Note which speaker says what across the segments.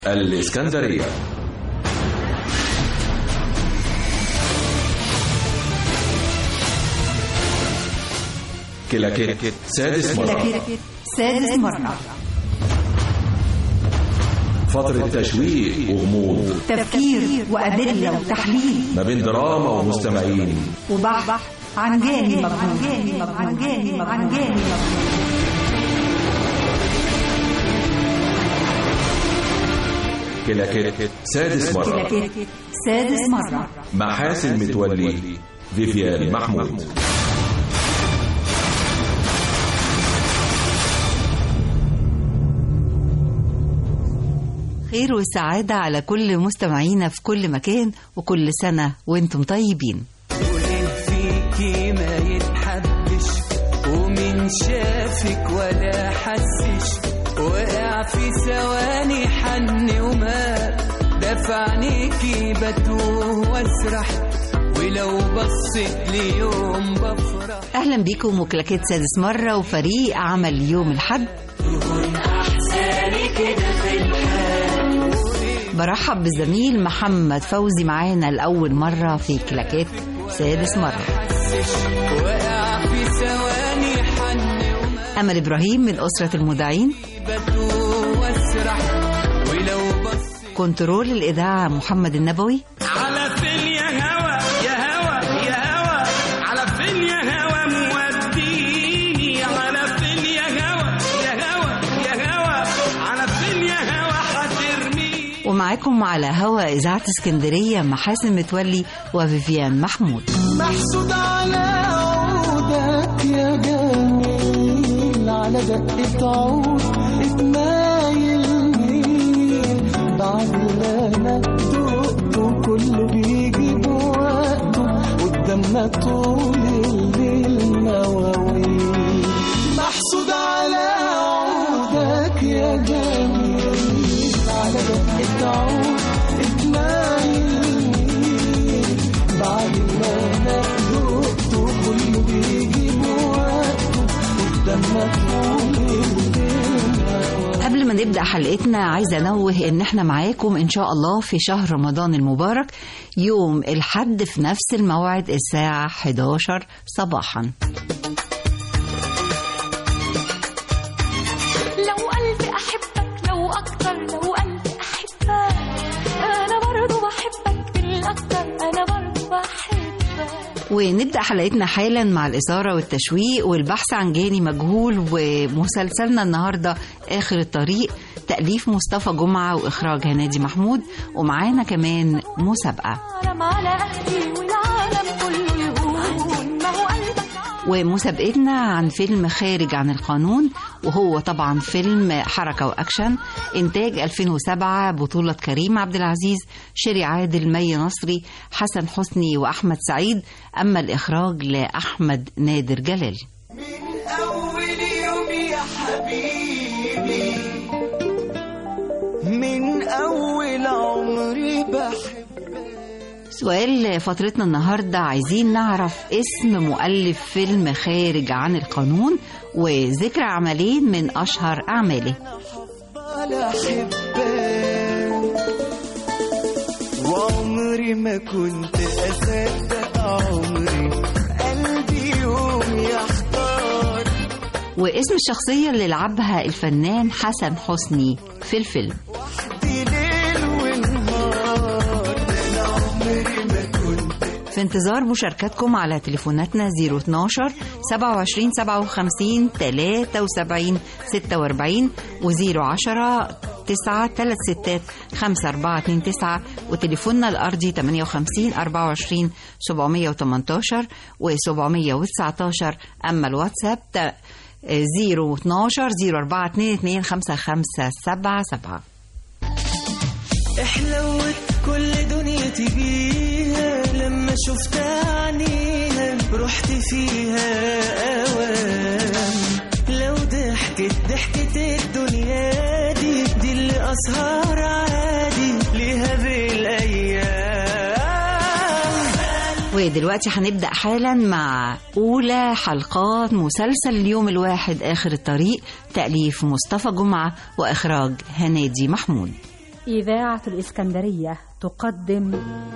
Speaker 1: الإسكندرية. كلاكيت سادس مرة. فترة تشويق وغموض،
Speaker 2: تفكير وأدلة وتحليل،
Speaker 1: ما بين دراما ومستمعين،
Speaker 2: وبحث عن جاني مجهول.
Speaker 1: كلاكيت سادس مرة مع حاسن متولي، فيفيان محمود.
Speaker 3: خير وسعادة على كل مستمعينا في كل مكان، وكل سنة وانتم طيبين.
Speaker 4: وإن فيكي ما يتحبش ومن شافك ولا حسش، وقع في ثواني حن وما دفعنيكي بتوه واسرح، ولو بصت ليوم بفرح.
Speaker 3: أهلا بيكم وكلاكيت سادس مرة وفريق عمل يوم الحد. برحب بالزميل محمد فوزي معانا لأول مرة في كلاكيت سادس مرة. أمل إبراهيم من أسرة المذيعين. كنترول الإذاعة محمد النبوي.
Speaker 4: على فين يا هوا يا هوا يا هوا، على فين يا هوا موديني، على فين يا هوا يا هوا يا هوا، على فين يا هوا حترميني.
Speaker 3: ومعاكم على هوا إذاعة اسكندرية محاسن متولي وفيفيان محمود.
Speaker 5: محسود على عودك يا جميل، على دقة عود اتمايل مين، بعد اللي انا دقته كله بيجي بوقته، قدامنا طول الليل مواويل. محسود على عودك يا جميل، على دقة عود اتمايل مين، بعد اللي انا دقته كله بيجي بوقته، قدامنا طول الليل مواويل.
Speaker 3: قبل ما نبدأ حلقتنا عايزة أنوه إن احنا معاكم إن شاء الله في شهر رمضان المبارك يوم الحد في نفس الموعد الساعة 11 صباحا.
Speaker 6: لو قلبي أحبك لو أكتر، لو قلبي أحبك أنا برضو بحبك بالأكتر، أنا برضو بحبك.
Speaker 3: ونبدأ حلقتنا حالا مع الإثارة والتشويق والبحث عن جاني مجهول، ومسلسلنا النهاردة آخر الطريق، تأليف مصطفى جمعة وإخراج هنادي محمود، ومعانا كمان مسابقة. ومسابقتنا عن فيلم خارج عن القانون، وهو طبعا فيلم حركة وأكشن، إنتاج 2007، بطولة كريم عبد العزيز، شيري عادل، مي نصري، حسن حسني وأحمد سعيد، أما الإخراج لأحمد نادر جلال.
Speaker 5: من أول يوم يا حبيبي، من أول عمري بحبك.
Speaker 3: سؤال فترتنا النهاردة، عايزين نعرف اسم مؤلف فيلم خارج عن القانون وذكر عملين من أشهر أعماله.
Speaker 5: وعمري ما كنت أصدق عمري قلبي يوم يختار.
Speaker 3: واسم الشخصية اللي لعبها الفنان حسن حسني في الفيلم. في انتظار مشاركتكم على تليفوناتنا 012 27 57 73 46 و010 936 5429 وتليفوننا الأرضي 58 24 718 و719. أما الواتساب 012 042 5577.
Speaker 5: احلوت كل دنيتي بيها لما شفت عينيها، رحت فيها اوام. لو ضحكة الدنيا دي اللي اسهر عادي ليها بالايام.
Speaker 3: ودلوقتي هنبدأ حالا مع أولى حلقات مسلسل اليوم الواحد آخر الطريق، تأليف مصطفى جمعة وإخراج هنادي محمود.
Speaker 2: إذاعة الإسكندرية تقدم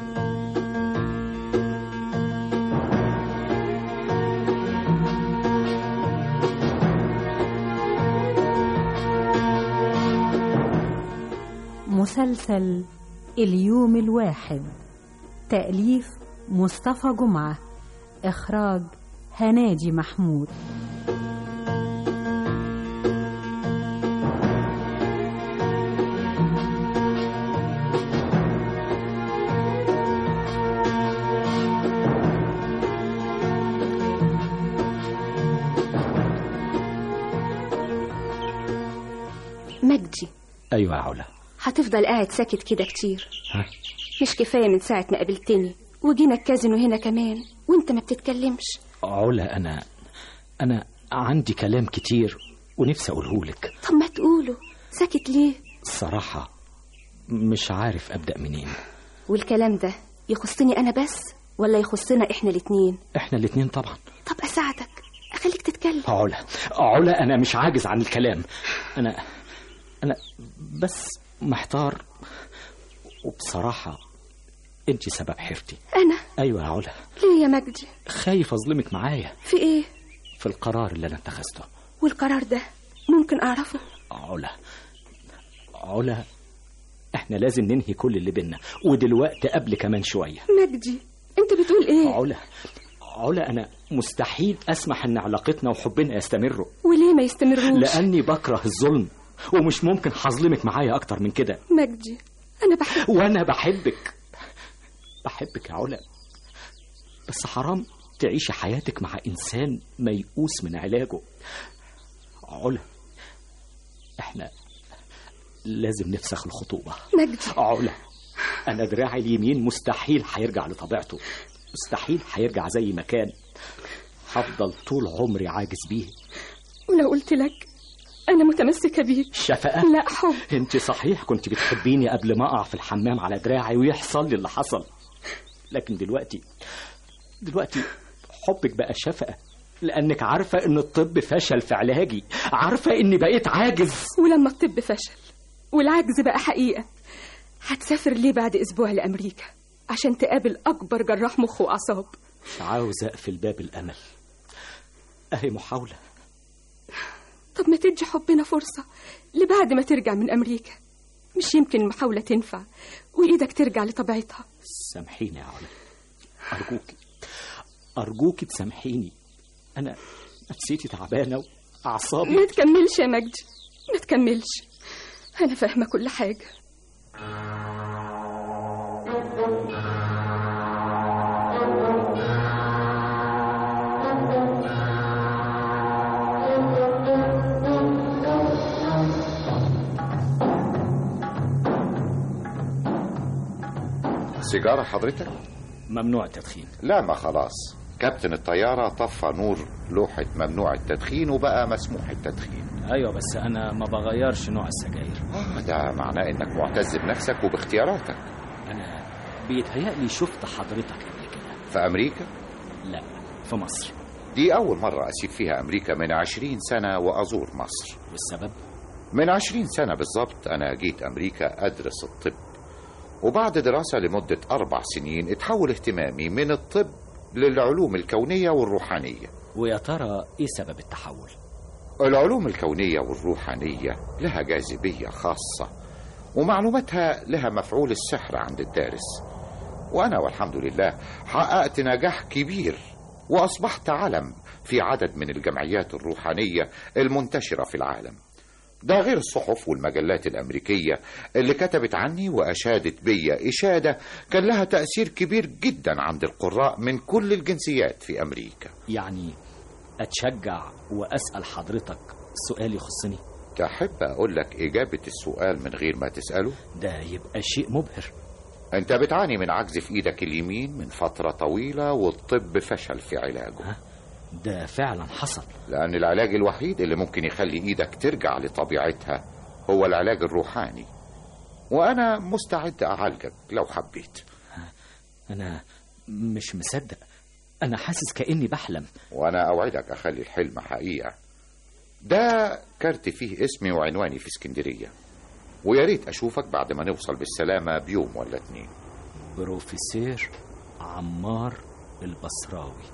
Speaker 2: مسلسل اليوم الواحد، تأليف مصطفى جمعة، إخراج هناجي محمود.
Speaker 7: مجدي.
Speaker 8: ايوه يا علا.
Speaker 7: هتفضل قاعد ساكت كده كتير؟
Speaker 8: ها؟
Speaker 7: مش كفايه من ساعه ما قابلتني وجينا الكازينو هنا كمان وانت ما بتتكلمش؟
Speaker 8: علا انا عندي كلام كتير ونفسي اقوله لك.
Speaker 7: طب ما تقوله، ساكت ليه؟
Speaker 8: الصراحه مش عارف ابدا منين.
Speaker 7: والكلام ده يخصني انا بس ولا يخصنا احنا الاتنين؟
Speaker 8: احنا الاتنين طبعا.
Speaker 7: طب اساعدك، اخليك تتكلم.
Speaker 8: علا انا مش عاجز عن الكلام. انا بس محتار، وبصراحة انت سبب حيرتي.
Speaker 7: انا؟
Speaker 8: ايوه يا علا.
Speaker 7: ليه يا مجدي؟
Speaker 8: خايف اظلمك معايا.
Speaker 7: في ايه؟
Speaker 8: في القرار اللي انا اتخذته.
Speaker 7: والقرار ده ممكن اعرفه؟
Speaker 8: علا احنا لازم ننهي كل اللي بينا، ودلوقتي قبل كمان شوية.
Speaker 7: مجدي انت بتقول ايه؟
Speaker 8: علا انا مستحيل اسمح ان علاقتنا وحبنا يستمروا.
Speaker 7: وليه ما يستمروش؟
Speaker 8: لاني بكره الظلم، ومش ممكن هظلمك معايا اكتر من كده.
Speaker 7: مجدي انا بحبك.
Speaker 8: وانا بحبك يا علا، بس حرام تعيشي حياتك مع انسان ميؤوس من علاجه. علا احنا لازم نفسخ الخطوبة.
Speaker 7: مجدي.
Speaker 8: علا انا دراعي اليمين مستحيل هيرجع لطبيعته، مستحيل هيرجع زي ما كان. هفضل طول عمري عاجز بيه.
Speaker 7: ولو قلت لك أنا متمسكة بيك؟
Speaker 8: شفقة؟
Speaker 7: لا، حب.
Speaker 8: انت صحيح كنت بتحبيني قبل ما أقع في الحمام على دراعي ويحصل لي اللي حصل، لكن دلوقتي حبك بقى شفقة، لأنك عارفة إن الطب فشل في علاجي، عارفة إني بقيت عاجز.
Speaker 7: ولما الطب فشل والعجز بقى حقيقة، هتسافر ليه بعد أسبوع لأمريكا عشان تقابل أكبر جراح مخ وأعصاب؟
Speaker 8: مش عاوز أقفل باب الأمل، أهي محاولة.
Speaker 7: طب ما تدي حبنا فرصة لبعد ما ترجع من أمريكا، مش يمكن المحاولة تنفع وإيدك ترجع لطبيعتها؟
Speaker 8: سامحيني يا علا، أرجوكي تسامحيني. أنا نفسيتي تعبانة وأعصابي.
Speaker 7: ما تكملش يا مجدي، ما تكملش، أنا فاهمة كل حاجة.
Speaker 9: سيجارة حضرتك؟
Speaker 8: ممنوع التدخين.
Speaker 9: لا، ما خلاص كابتن الطيارة طفى نور لوحة ممنوع التدخين وبقى مسموح التدخين.
Speaker 8: أيوة بس أنا ما بغيرش نوع السجاير.
Speaker 9: ده معناه إنك معتز بنفسك وباختياراتك.
Speaker 8: أنا بيتهيألي شفت حضرتك قبل كده.
Speaker 9: في أمريكا؟
Speaker 8: لا، في مصر.
Speaker 9: دي أول مرة أسيب فيها أمريكا من 20 سنة وأزور مصر.
Speaker 8: والسبب؟
Speaker 9: من 20 سنة بالضبط أنا جيت أمريكا أدرس الطب، وبعد دراسة لمدة 4 سنين اتحول اهتمامي من الطب للعلوم الكونية والروحانية.
Speaker 8: ويا ترى ايه سبب التحول؟
Speaker 9: العلوم الكونية والروحانية لها جاذبية خاصة، ومعلوماتها لها مفعول السحر عند الدارس، وأنا والحمد لله حققت نجاح كبير وأصبحت علم في عدد من الجمعيات الروحانية المنتشرة في العالم. ده غير الصحف والمجلات الأمريكية اللي كتبت عني وأشادت بي إشادة كان لها تأثير كبير جدا عند القراء من كل الجنسيات في أمريكا.
Speaker 8: يعني أتشجع وأسأل حضرتك سؤال يخصني؟
Speaker 9: تحب أقول لك إجابة السؤال من غير ما تسأله؟
Speaker 8: ده يبقى شيء مبهر.
Speaker 9: أنت بتعاني من عجز في إيدك اليمين من فترة طويلة والطب فشل في علاجه.
Speaker 8: ده فعلا حصل،
Speaker 9: لأن العلاج الوحيد اللي ممكن يخلي إيدك ترجع لطبيعتها هو العلاج الروحاني، وأنا مستعد أعالجك لو حبيت.
Speaker 8: أنا مش مصدق، أنا حاسس كأني بحلم.
Speaker 9: وأنا أوعدك أخلي الحلم حقيقة. ده كارت فيه اسمي وعنواني في اسكندرية، ويا ريت اشوفك بعد ما نوصل بالسلامة بيوم ولا 2.
Speaker 8: بروفيسور عمار البصراوي.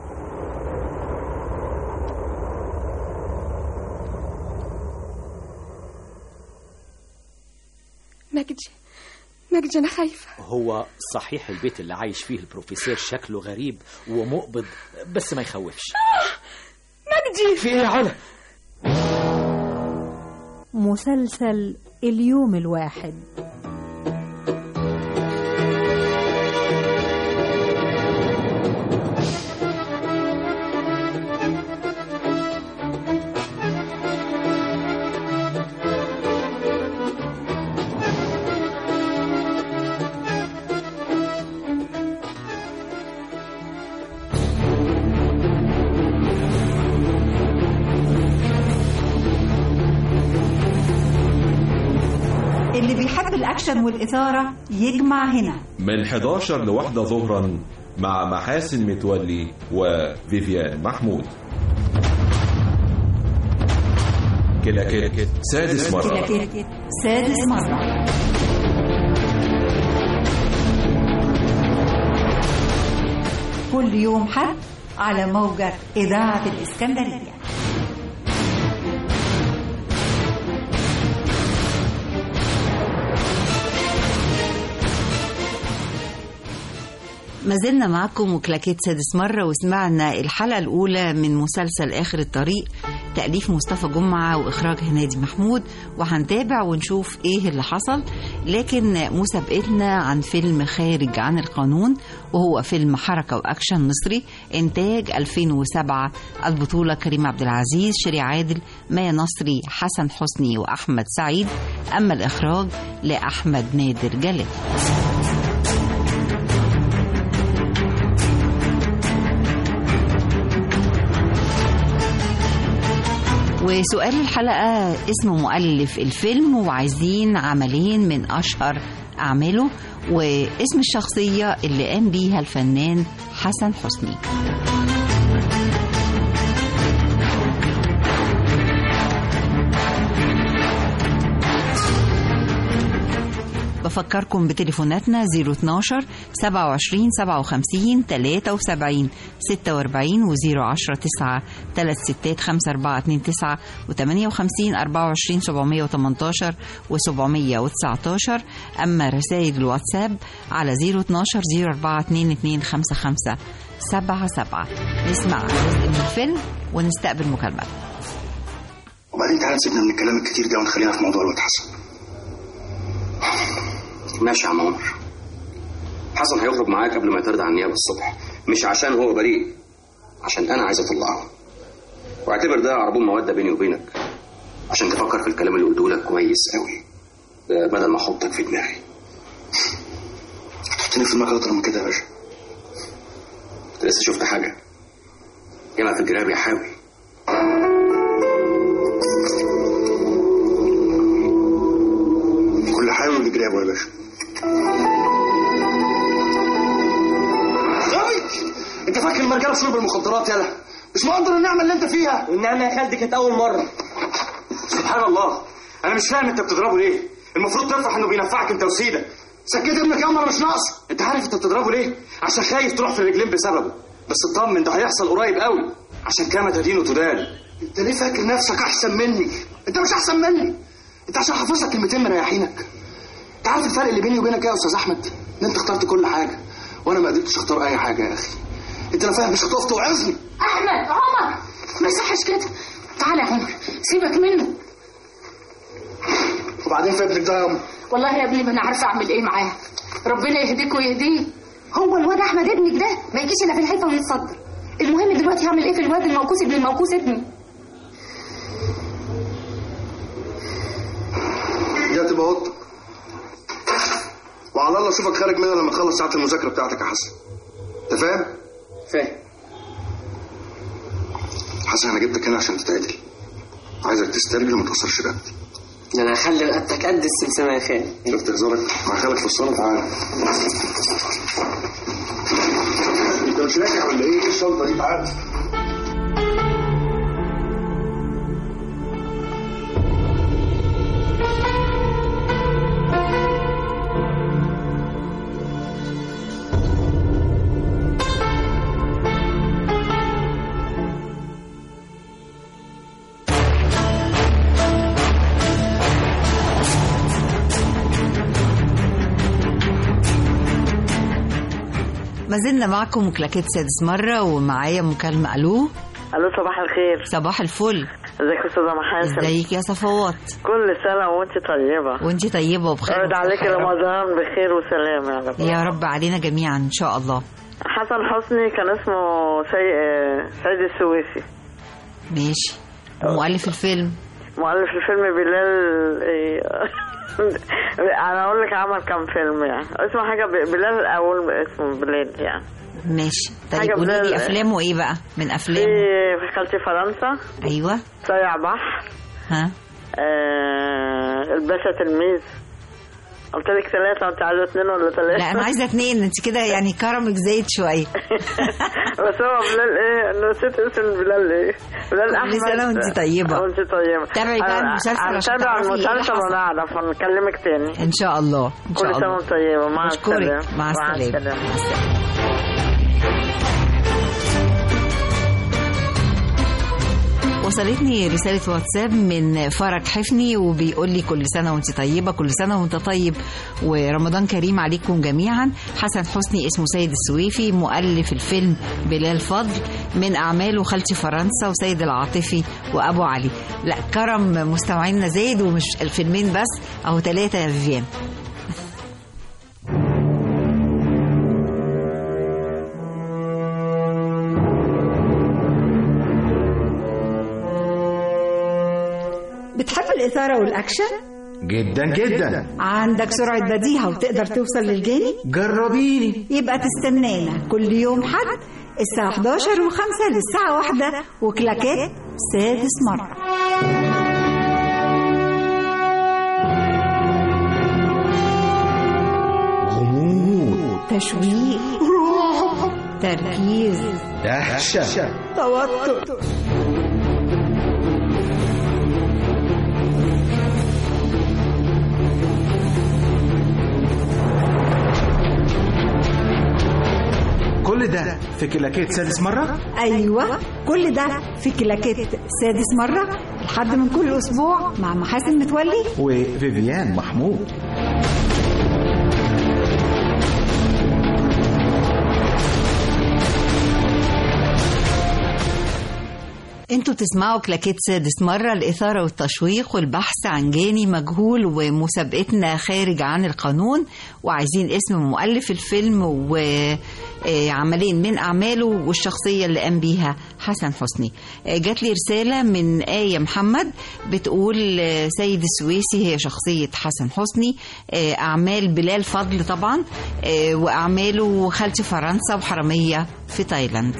Speaker 7: مجدي أنا خايفة.
Speaker 8: هو صحيح البيت اللي عايش فيه البروفيسور شكله غريب ومقبض، بس ما يخوفش.
Speaker 7: مجدي
Speaker 8: في ايه يا علا؟
Speaker 2: مسلسل اليوم الواحد.
Speaker 3: اللي بيحب الأكشن والإثارة يجمع هنا
Speaker 1: من 11 ل1 ظهرا مع محاسن متولي وفيفيان محمود. كلاكيت سادس مرة.
Speaker 3: كلاكيت سادس مرة. كل يوم حد على موجة إذاعة الإسكندرية. ما زلنا معكم وكلاكيت سادس مرة، وسمعنا الحلقة الأولى من مسلسل آخر الطريق، تأليف مصطفى جمعة وإخراج هنادي محمود، وهنتابع ونشوف إيه اللي حصل. لكن مسابقتنا عن فيلم خارج عن القانون، وهو فيلم حركة وأكشن مصري إنتاج 2007، البطولة كريم عبد العزيز، شيري عادل، مايا نصري، حسن حسني وأحمد سعيد، أما الإخراج لأحمد نادر جلال. وسؤال الحلقة اسم مؤلف الفيلم، وعايزين عملين من أشهر أعماله، واسم الشخصية اللي قام بيها الفنان حسن حسني. بفكركم بتليفوناتنا 012 27 57 73 46 و010 9 36 54 29 و58 24 718 و719. أما رسائل الواتساب على 012 042 55 77. نسمع جزء من الفيلم ونستقبل مكالمات.
Speaker 10: وبعدين تعالى سيبنا من الكلام الكتير ده ونخلينا في موضوع الواد حسن.
Speaker 11: ماشي يا عم عمر، حسن هيخرج معاك قبل ما يترضى عن النيابه الصبح، مش عشان هو بريء، عشان انا عايز اطلعه. واعتبر ده عربون موده بيني وبينك، عشان تفكر في الكلام اللي قلته لك كويس قوي بدل ما احطك في دماغي.
Speaker 10: تحطني في دماغك اكتر من كده يا باشا.
Speaker 11: انت لسه شفت حاجه؟ جمع في الجراب يا حاوي.
Speaker 10: كل حاوي اللي جرابه يا باشا. انت فاكر المرجله بشرب المخدرات؟ يالا مش مقدر النعمه اللي انت فيها.
Speaker 11: والنعمه يا خالتي كانت اول مره.
Speaker 10: سبحان الله، انا مش فاهم انت بتضربه ليه؟ المفروض تفرح انه بينفعك انت وسيدة. سكت ابنك يا عمر، مش ناقص. انت عارف انت بتضربه ليه؟ عشان خايف تروح في الرجلين بسببه. بس اطمن، ده هيحصل قريب قوي. عشان كما تدين تدان. انت ليه فاكر نفسك احسن مني؟ انت مش احسن مني. انت عشان حافظ لك كلمتين مريحينك. انت عارف الفرق اللي بيني وبينك ايه يا استاذ احمد؟ ان انت اخترت كل حاجه وانا ما قدرتش اختار اي حاجه يا اخي. انت لو فاهم مش هتقف توعظني.
Speaker 12: احمد عمر ما يصحش كده. تعالى يا عمر سيبك منه.
Speaker 10: وبعدين في ابنك ده يا عمر؟
Speaker 12: والله يا ابني ما انا عارفه اعمل ايه معاه. ربنا يهديك ويهديه. هو الواد احمد ابنك ده ما يجيش الا في الحيطه ويتصدر. المهم دلوقتي هعمل ايه في الواد الموكوس ابن الموكوس ابني؟
Speaker 10: دي هتبقى اوضتك، وعلى الله اشوفك خارج منها لما تخلص ساعه المذاكره بتاعتك يا حسن. انت فاهم؟
Speaker 11: فاهم.
Speaker 10: حسن انا جبتك هنا عشان تتعدل. عايزك تسترجل وما تكسرش رقبتي.
Speaker 11: ده انا هخلي رقبتك قد السمسمه يا خالي.
Speaker 10: شفت هزارك مع خالك في الصاله؟ تعالى. انت مش راجع ولا ايه؟ الشنطه دي تعالى.
Speaker 3: ما زلنا معكم كلاكيت سادس مرة، ومعايا مكالمة. ألو.
Speaker 13: ألو، صباح الخير.
Speaker 3: صباح الفل.
Speaker 13: ازيك يا أستاذة محاسن؟
Speaker 3: ازيك يا صفوات؟
Speaker 13: كل سنة وانت طيبة.
Speaker 3: وانت طيبة وبخير.
Speaker 13: يرد عليك رمضان بخير وسلام يا رب.
Speaker 3: يا رب علينا جميعا إن شاء الله.
Speaker 13: حسن حسني كان اسمه سيد السويسي.
Speaker 3: ماشي. مؤلف الفيلم؟
Speaker 13: مؤلف الفيلم بلال انا اقول لك عمل كم فيلم يعني، اسمه حاجه بلال، اول اسمه بلال يعني.
Speaker 3: ماشي. طيب قولي لي افلامه ايه بقى من افلامه؟
Speaker 13: في خالتي فرنسا.
Speaker 3: ايوه.
Speaker 13: صايع بحر.
Speaker 3: ها.
Speaker 13: الباشا تلميذ. قلت لك 3، انت عايزه 2 ولا 3؟
Speaker 3: لا انا عايزه 2، انت كده يعني كرمك زايد شويه.
Speaker 13: بس هو بلال ايه، نسيت اسم بلال ايه، بلال احمد.
Speaker 3: كل سنه وانت طيبه.
Speaker 13: وانت طيبه.
Speaker 3: تابعي بقى المسلسل عشان تعرفي
Speaker 13: المسلسل ونعرف ونكلمك تاني
Speaker 3: ان شاء الله. ان شاء الله.
Speaker 13: كل سنه وانت طيبه. مع السلامه.
Speaker 3: مع السلامه. وصلتني رسالة واتساب من فرج حفني وبيقول لي كل سنة وانت طيبة، كل سنة وانت طيب ورمضان كريم عليكم جميعا. حسن حسني اسمه سيد السويفي، مؤلف الفيلم بلال فضل، من أعماله خالتي فرنسا وسيد العاطفي وأبو علي. لا كرم مستمعينا زايد، ومش الفيلمين بس، أو 3 يا فيفيان.
Speaker 14: بتحب الإثارة والأكشن؟
Speaker 15: جدا جدا.
Speaker 14: عندك سرعة بديهة وتقدر توصل للجاني؟
Speaker 15: جربيني.
Speaker 14: يبقى تستنانا كل يوم حد الساعة 11:05 للساعة 1 وكلاكيت سادس مرة.
Speaker 15: غموض،
Speaker 14: تشويق، تركيز،
Speaker 15: دهشة،
Speaker 14: توتر.
Speaker 15: كل ده في كلاكيت سادس مرة؟
Speaker 14: أيوة، كل ده في كلاكيت سادس مرة، لحد من كل أسبوع مع محاسن متولي
Speaker 15: وفيفيان محمود.
Speaker 3: انتوا تسمعوا كلاكيت سادس مرة، الإثارة والتشويق والبحث عن جاني مجهول، ومسابقتنا خارج عن القانون، وعايزين اسم مؤلف الفيلم وعملين من أعماله والشخصية اللي قام بيها حسن حسني. جات لي رسالة من آية محمد بتقول سيد السويسي هي شخصية حسن حسني، أعمال بلال فضل طبعا، وأعماله خالتي فرنسا وحرامية في تايلاند.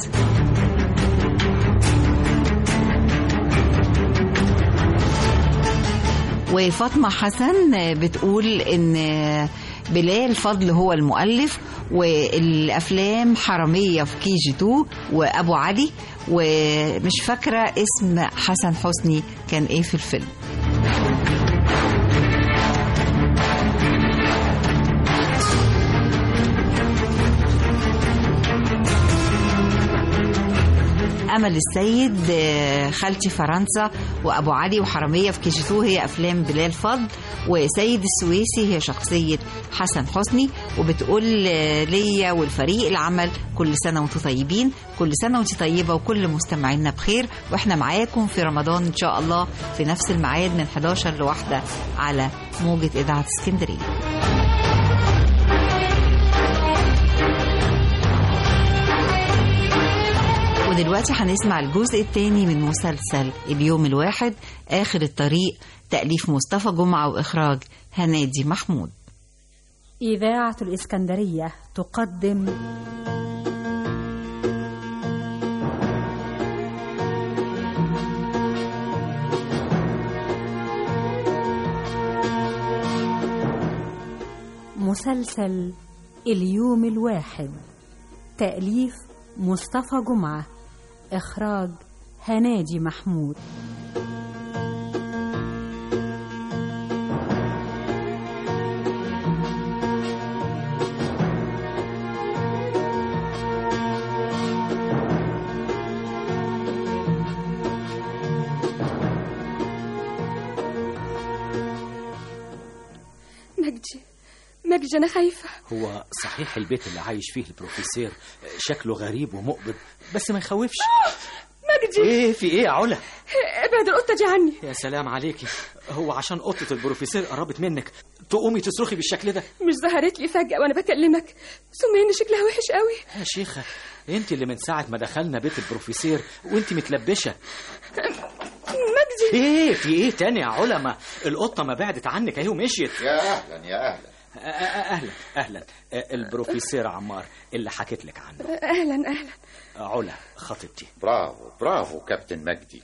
Speaker 3: وفاطمة حسن بتقول إن بلال فضل هو المؤلف، والأفلام حرامية في KG2 وأبو علي، ومش فاكرة اسم حسن حسني كان إيه في الفيلم. أمل السيد خالتي فرنسا وأبو علي وحرامية في KG2 هي أفلام بلال فضل، وسيد السويسي هي شخصية حسن حسني. وبتقول ليا والفريق العمل كل سنة وانتم طيبين، كل سنة وانتم طيبة، وكل مستمعينا بخير، وإحنا معاكم في رمضان إن شاء الله في نفس الميعاد من 11 ل1 على موجة إذاعة اسكندرية. ودلوقتي هنسمع الجزء الثاني من مسلسل اليوم الواحد آخر الطريق، تأليف مصطفى جمعة وإخراج هنادي محمود.
Speaker 2: إذاعة الإسكندرية تقدم مسلسل اليوم الواحد، تأليف مصطفى جمعة، إخراج هنادي محمود.
Speaker 7: مجدي أنا خايفة.
Speaker 8: هو صحيح البيت اللي عايش فيه البروفيسور شكله غريب ومقبض، بس ما يخوفش.
Speaker 7: مجدي
Speaker 8: ايه في ايه يا علا؟
Speaker 7: ابعد القطة دي عني.
Speaker 8: يا سلام عليكي، هو عشان قطة البروفيسور قربت منك تقومي تصرخي بالشكل ده؟
Speaker 7: مش ظهرت لي فجأة وانا بكلمك، ثم ان شكلها وحش قوي.
Speaker 8: يا شيخة انت اللي من ساعة ما دخلنا بيت البروفيسور وانت متلبشة.
Speaker 7: مجدي
Speaker 8: ايه في ايه تاني يا علا؟ ما القطة ما بعدت عنك اهي ومشيت.
Speaker 9: يا اهلا يا اهلا.
Speaker 8: اهلا البروفيسور عمار اللي حكيت لك عنه.
Speaker 7: اهلا
Speaker 8: علا خطيبتي.
Speaker 9: برافو كابتن مجدي.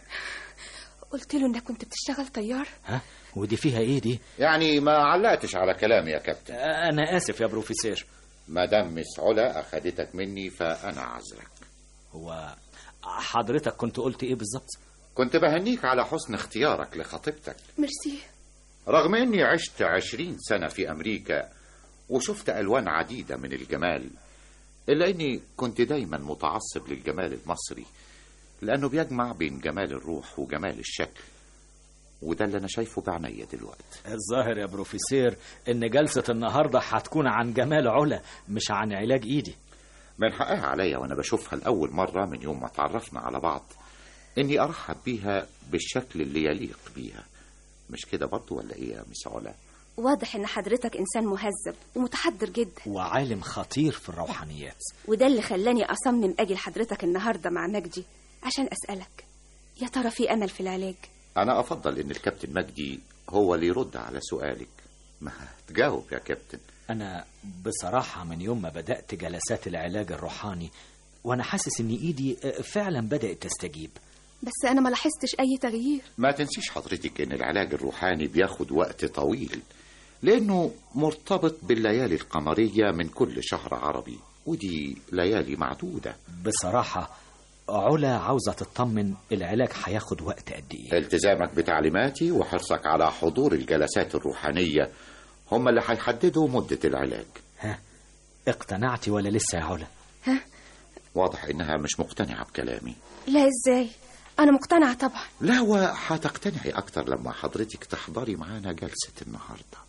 Speaker 7: قلت له انك كنت بتشتغل طيار.
Speaker 8: ها ودي فيها ايه دي؟
Speaker 9: يعني ما علقتش على كلامي يا كابتن.
Speaker 8: انا اسف يا بروفيسور.
Speaker 9: ما دام مس علا اخدتك مني فانا عذرك.
Speaker 8: هو حضرتك كنت قلت ايه بالظبط؟
Speaker 9: كنت بهنيك على حسن اختيارك لخطيبتك.
Speaker 7: ميرسي.
Speaker 9: رغم اني عشت 20 سنة في امريكا وشفت الوان عديدة من الجمال، الا اني كنت دايما متعصب للجمال المصري، لانه بيجمع بين جمال الروح وجمال الشكل، وده اللي انا شايفه بعناية دلوقتي.
Speaker 8: الظاهر يا بروفيسور ان جلسة النهاردة هتكون عن جمال علا مش عن علاج ايدي.
Speaker 9: من حقها عليا وانا بشوفها لأول مرة من يوم ما تعرفنا على بعض اني ارحب بيها بالشكل اللي يليق بيها. مش كده برضو ولا ايه يا مس علا؟
Speaker 7: واضح ان حضرتك انسان مهذب ومتحضر جدا
Speaker 8: وعالم خطير في الروحانيات،
Speaker 7: وده اللي خلاني اصمم اجي لحضرتك النهارده مع مجدي عشان اسالك يا ترى في امل في العلاج.
Speaker 9: انا افضل ان الكابتن مجدي هو اللي يرد على سؤالك. ما تجاوب يا كابتن.
Speaker 8: انا بصراحة من يوم ما بدأت جلسات العلاج الروحاني وانا حاسس ان ايدي فعلا بدأت تستجيب،
Speaker 7: بس انا ما لاحظتش اي تغيير.
Speaker 9: ما تنسيش حضرتك ان العلاج الروحاني بياخد وقت طويل، لانه مرتبط بالليالي القمرية من كل شهر عربي، ودي ليالي معدودة.
Speaker 8: بصراحة علا عاوزة تطمن العلاج هياخد وقت قد ايه.
Speaker 9: التزامك بتعليماتي وحرصك على حضور الجلسات الروحانية هم اللي هيحددوا مدة العلاج.
Speaker 8: ها اقتنعتي ولا لسه يا علا؟
Speaker 7: ها
Speaker 9: واضح انها مش مقتنعة بكلامي.
Speaker 7: لا ازاي، انا مقتنعة طبعا.
Speaker 9: لا وهتقتنعي اكتر لما حضرتك تحضري معانا جلسة النهاردة.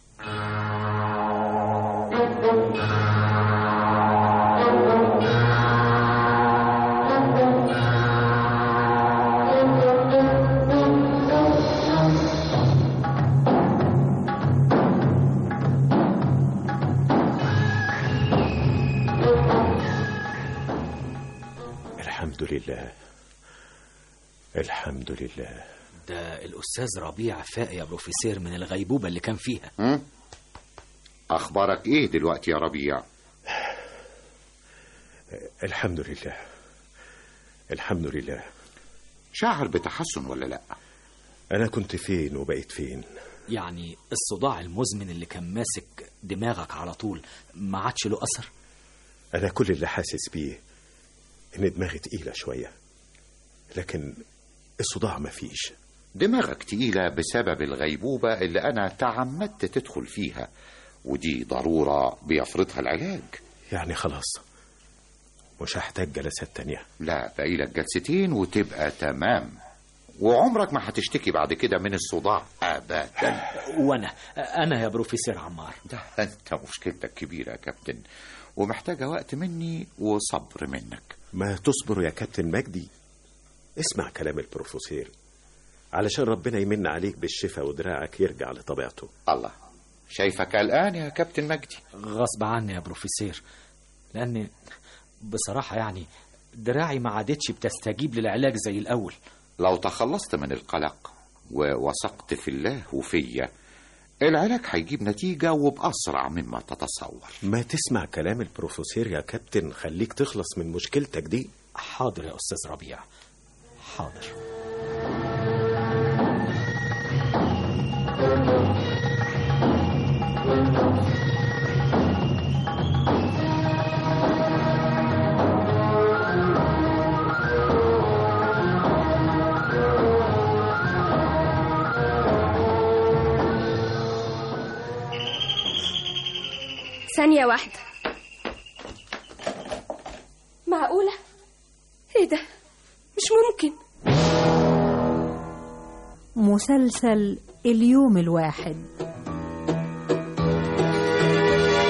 Speaker 16: الحمد لله الحمد لله.
Speaker 8: ده الأستاذ ربيع فاق يا بروفيسور من الغيبوبة اللي كان فيها.
Speaker 9: أخبارك إيه دلوقتي يا ربيع؟
Speaker 16: الحمد لله الحمد لله.
Speaker 9: شاعر بتحسن ولا لأ؟
Speaker 16: أنا كنت فين وبقيت فين؟
Speaker 8: يعني الصداع المزمن اللي كان ماسك دماغك على طول ما عادش له أثر؟
Speaker 16: أنا كل اللي حاسس بيه إن دماغي تقيلة شوية، لكن الصداع ما فيش.
Speaker 9: دماغك تقيلة بسبب الغيبوبة اللي أنا تعمدت تدخل فيها، ودي ضرورة بيفرضها العلاج.
Speaker 16: يعني خلاص مش هحتاج جلسات تانية؟
Speaker 9: لا، باقيلك جلستين وتبقى تمام، وعمرك ما هتشتكي بعد كده من الصداع أبدا.
Speaker 8: وأنا يا بروفيسور عمار،
Speaker 9: ده أنت مشكلتك كبيرة يا كابتن، ومحتاجة وقت مني وصبر منك.
Speaker 16: ما تصبر يا كابتن مجدي، اسمع كلام البروفيسور علشان ربنا يمن عليك بالشفاء ودراعك يرجع لطبيعته.
Speaker 9: الله، شايفك الآن يا كابتن مجدي؟
Speaker 8: غصب عني يا بروفيسور، لأن بصراحة يعني دراعي ما عادتش بتستجيب للعلاج زي الأول.
Speaker 9: لو تخلصت من القلق ووثقت في الله وفيا، العلاج هيجيب نتيجة وبأسرع مما تتصور.
Speaker 16: ما تسمع كلام البروفيسور يا كابتن، خليك تخلص من مشكلتك دي.
Speaker 8: حاضر يا أستاذ ربيع، حاضر.
Speaker 7: ثانية واحدة. معقولة؟ ايه ده؟ مش ممكن.
Speaker 2: مسلسل اليوم الواحد.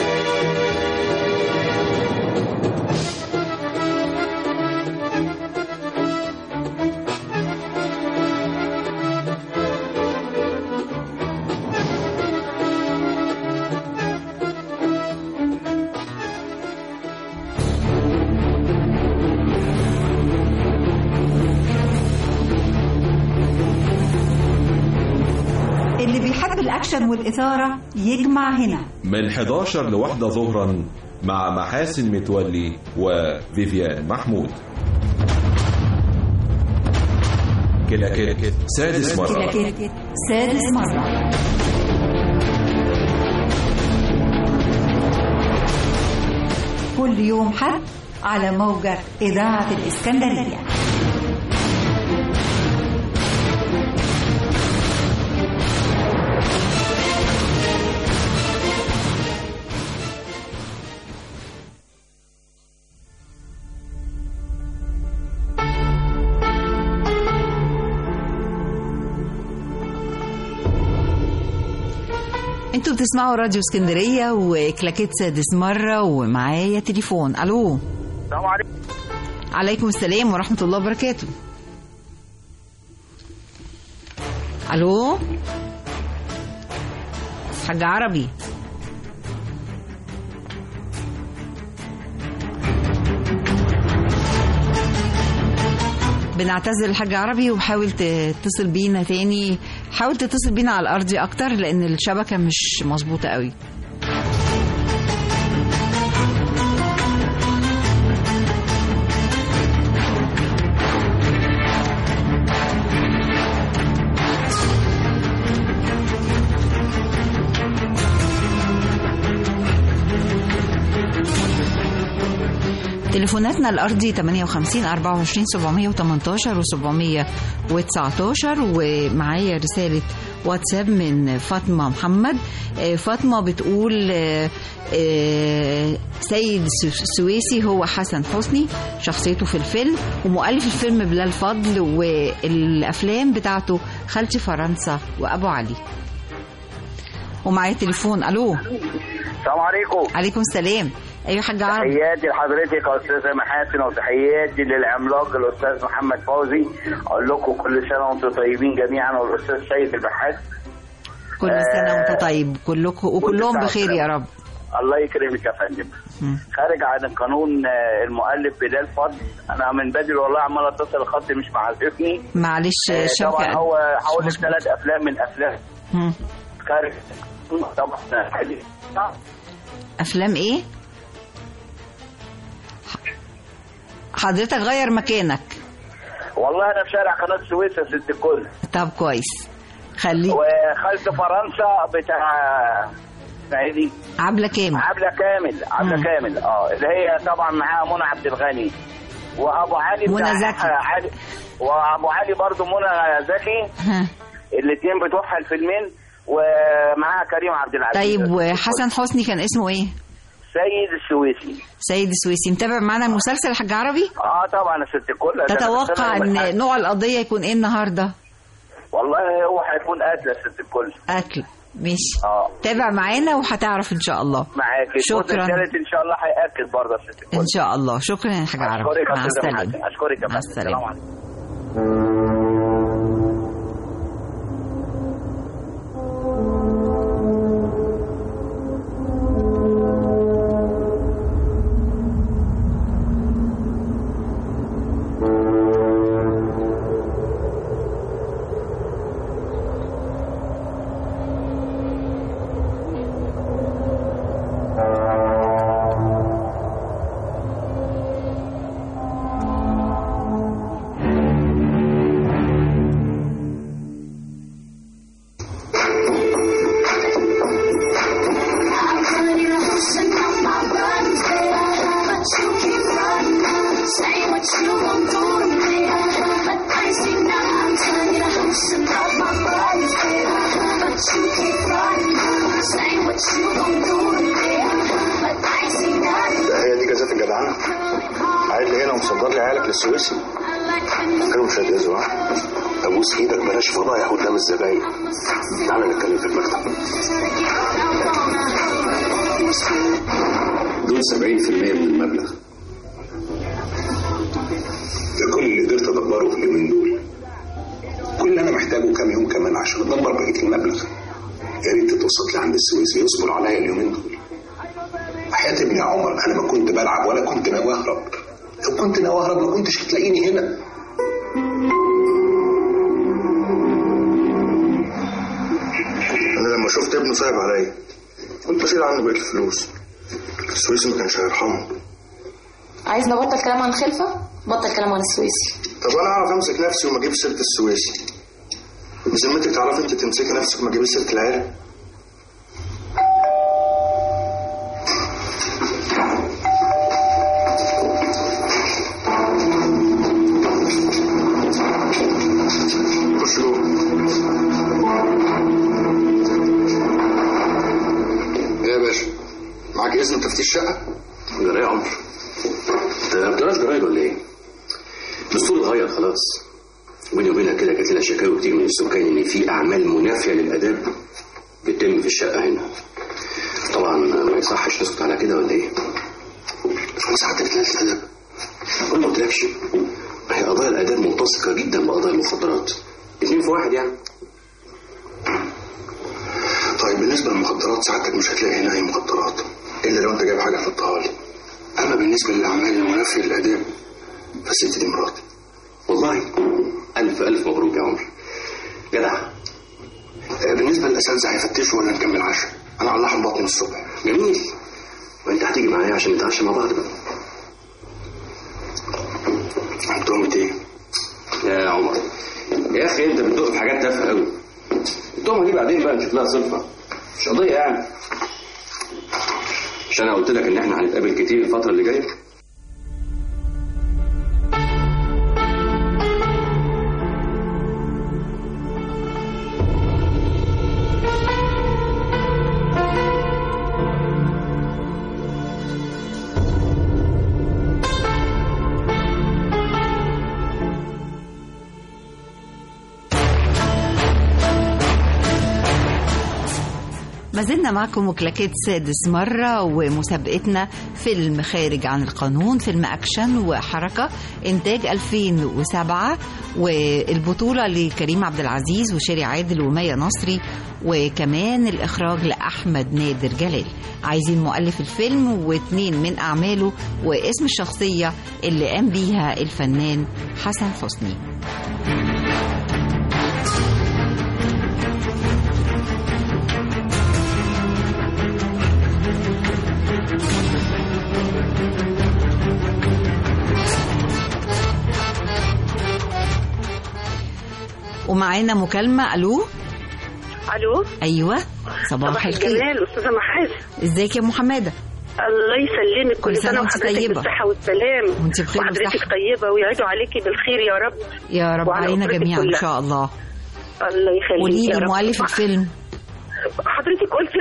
Speaker 14: الأكشن والإثارة يجمع هنا
Speaker 1: من 11 لواحدة ظهرا مع محاسن متولي وفيفيان محمود. كلاكيت سادس مرة.
Speaker 14: كلاكيت سادس مرة. كل يوم حد على موجة إذاعة الإسكندرية. انتوا بتسمعوا راديو اسكندرية وكلاكيت سادس مرة، ومعايا تليفون. الو.
Speaker 17: السلام عليكم.
Speaker 3: عليكم السلام ورحمة الله وبركاته. الو حاج عربي. بنعتذر الحاج عربي، وحاول تتصل بينا تاني، حاول تتصل بينا على الأرضي أكتر لأن الشبكة مش مظبوطة قوي. تليفوناتنا الأرضي 58 24 718 و 719. ومعايا رسالة واتساب من فاطمة محمد. فاطمة بتقول سيد السويسي هو حسن حسني شخصيته في الفيلم، ومؤلف الفيلم بلال فضل، والأفلام بتاعته خالتي فرنسا وأبو علي. ومعايا تليفون. ألو.
Speaker 17: السلام عليكم.
Speaker 3: عليكم السلام. ايوه حاج عربي.
Speaker 17: تحياتي لحضرتك يا استاذه محاسن، وتحياتي للعملاق الاستاذ محمد فوزي. اقول لكم كل سنه وانتم طيبين جميعا، والاستاذ سيد البحاث
Speaker 3: كل سنه وانت طيب، كلكم وكلهم بخير يا رب.
Speaker 17: الله يكرمك يا فندم. خارج عن القانون المؤلف بلال فضل، انا من بدري والله عمال اتصل، الخط مش معذبني
Speaker 3: معلش.
Speaker 17: طبعا هو حوالي 3 افلام من افلام خارج طبعا.
Speaker 3: افلام ايه؟ حضرتك غير مكانك.
Speaker 17: والله انا في شارع قناه السويس يا ست الكل.
Speaker 3: طب كويس خليك.
Speaker 17: وخالت فرنسا بتاع دي
Speaker 3: عبلة كامل.
Speaker 17: عبلة كامل اللي هي طبعا معاها منى عبد الغني، وابو علي
Speaker 3: منى زكي
Speaker 17: وابو علي برضو منى زكي. الاثنين بتوعها الفيلمين، ومعاها كريم عبد العزيز.
Speaker 3: طيب وحسن حسني كان اسمه ايه؟
Speaker 17: سيد السويسي.
Speaker 3: متابع معانا المسلسل يا حاج عربي؟
Speaker 17: طبعا يا ست الكل.
Speaker 3: تتوقع ان نوع القضيه يكون ايه النهارده؟
Speaker 17: والله هو هيكون قتل يا ست الكل.
Speaker 3: قتل ماشي. تابع معانا وهتعرف ان شاء الله.
Speaker 17: معاك.
Speaker 3: شكرا.
Speaker 17: الثالث ان شاء الله هيأكد برضه يا ست الكل
Speaker 3: ان شاء الله. شكرا يا حاج عربي.
Speaker 17: مع السلامه. اشكرك يا
Speaker 3: مع السلامه.
Speaker 18: السويسي كانوا مش هتأذوا. ابوس ايدك بلاش فضايح قدام الزباين. تعالى نتكلم في المكتب. دول 70% من المبلغ. ده كل اللي قدرت ادبره في اليومين دول. كل اللي انا محتاجه كام يوم كمان عشان ادبر بقيه المبلغ. يا ريت تتوسط لي عند السويسي يصبر عليا اليومين دول. حياتي ابني يا عمر، انا ما كنت بلعب ولا كنت ناوي اهرب. لو كنت ناوي اهرب ما كنتش هتلاقيني هنا. انا لما
Speaker 10: شفت ابنه صعب عليا قلت اشيل عنه بقيه الفلوس. السويسي ما كانش هيرحمه.
Speaker 12: عايز نبطل كلام عن الخلفة؟ بطل كلام عن السويسي.
Speaker 10: طب انا اعرف امسك نفسي وما اجيب سيره السويسي. بذمتك تعرفي انت تمسكي نفسك وما تجيبي سيره العيال؟ خش جوه. ايه يا باشا؟ معاك اذن تفتيش شقه؟
Speaker 11: جرايه يا عمر. انت ما بتقراش جرايد ولا ايه؟ الدستور اتغير خلاص. وبيني وبينك كده جات لنا شكاوي كتير من السكان ان في اعمال منافيه للاداب بتتم في الشقه هنا. طبعا ما يصحش نسكت على كده ولا ايه؟ ساعتك تلاقي الاداب. وانا ما قلتلكش هي قضايا الاداب ملتصقه جدا بقضايا المخدرات. 2 في 1 يعني.
Speaker 10: طيب بالنسبه للمخدرات ساعتك مش هتلاقي هنا اي مخدرات الا لو انت جايب حاجه حطها لي. اما بالنسبه للاعمال المنافيه للاداب فالست دي مراتي.
Speaker 11: والله الف الف مبروك يا عمر. جدع.
Speaker 10: بالنسبه للاساتذه هيفتشوا ولا نكمل عشاء؟ انا على لحم بطني الصبح.
Speaker 11: جميل. وانت هتيجي معايا عشان نتعشى مع بعض بقى.
Speaker 10: تهمة ايه؟
Speaker 11: يا عمر يا اخي انت بتدق في حاجات تافهه قوي. التهمه دي بعدين بقى نشوف لها صلفه. مش قضيه يعني. مش انا قلت لك ان احنا هنتقابل كتير الفتره اللي جايه؟
Speaker 3: ما زلنا معكم وكلاكيت سادس مرة ومسابقتنا فيلم خارج عن القانون، فيلم أكشن وحركة، إنتاج 2007 والبطولة لكريم عبد العزيز وشيري عادل ومية نصري، وكمان الإخراج لأحمد نادر جلال. عايزين مؤلف الفيلم و2 من أعماله واسم الشخصية اللي قام بيها الفنان حسن حسني. ومعانا مكالمة. ألو.
Speaker 19: ألو.
Speaker 3: أيوة صباح الخير.
Speaker 19: الجمال أستاذة محاسن.
Speaker 3: ازيك يا محمدة؟
Speaker 19: الله يسلمك. كل سنة وحضرتك بالصحة والسلام.
Speaker 3: وانت بخير
Speaker 19: وحضرتك طيبة ويعيدوا عليكي بالخير يا رب.
Speaker 3: يا رب علينا جميعا إن شاء الله.
Speaker 19: الله يخليك.
Speaker 3: قولي لي مؤلف الفيلم.
Speaker 19: حضرتك قلتي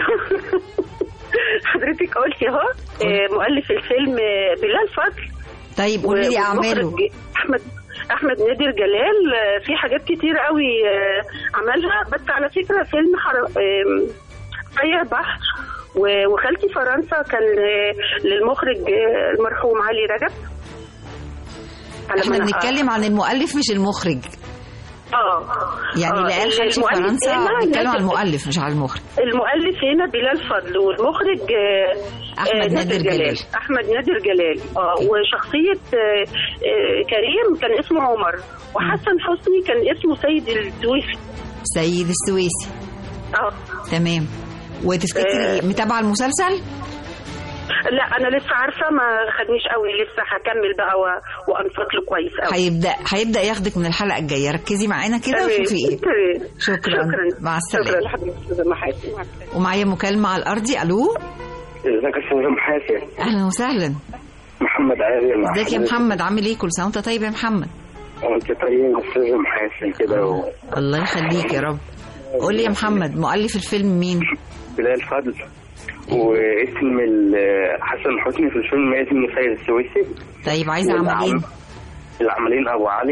Speaker 19: حضرتك قلتي اهو مؤلف الفيلم بلال فضل.
Speaker 3: طيب قولي لي أعماله.
Speaker 19: احمد نادر جلال. في حاجات كتير قوي عملها، بس على فكره فيلم سير بحر وخالتي فرنسا كان للمخرج المرحوم علي رجب.
Speaker 3: احنا بنتكلم عن المؤلف مش المخرج. يعني اللي قال خالتي فرنسا بنتكلم عن المؤلف مش على المخرج.
Speaker 19: المؤلف هنا بلال فضل والمخرج
Speaker 3: احمد نادر جلال.
Speaker 19: احمد نادر جلال. وشخصيه كريم كان اسمه عمر، وحسن حسني كان اسمه سيد السويسي.
Speaker 3: سيد السويسي. تمام. وتفتكري متابعه المسلسل؟
Speaker 19: لا انا لسه عارفه، ما خدنيش قوي لسه، هكمل بقى وانفق له كويس قوي.
Speaker 3: هيبدا ياخدك من الحلقه الجايه. ركزي معانا كده وشوفي ايه. شكرا. مع السلامه.
Speaker 19: شكرا لحضرتك استاذه محاسن.
Speaker 3: ومعايا مكالمه على الارضي. الو.
Speaker 17: ازيك يا استاذه محاسن؟
Speaker 3: اهلا وسهلا.
Speaker 17: محمد عادل.
Speaker 3: ازيك يا محمد؟ عامل ايه؟ كل سنه وانت طيب يا محمد.
Speaker 17: وانت طيب يا استاذه محاسن كده
Speaker 3: الله يخليك يا رب. قول لي يا محمد مؤلف الفيلم مين؟
Speaker 17: بلال فضل. واسم حسن حسني في الفيلم اسمه سيد السويسي.
Speaker 3: طيب عايزه عملين.
Speaker 17: العملين ابو علي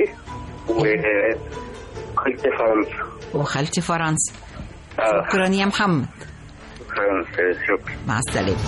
Speaker 17: وخالتي فرنسا.
Speaker 3: وخالتي فرنسا. شكرا يا محمد.
Speaker 17: شكرا.
Speaker 3: مع السلامه.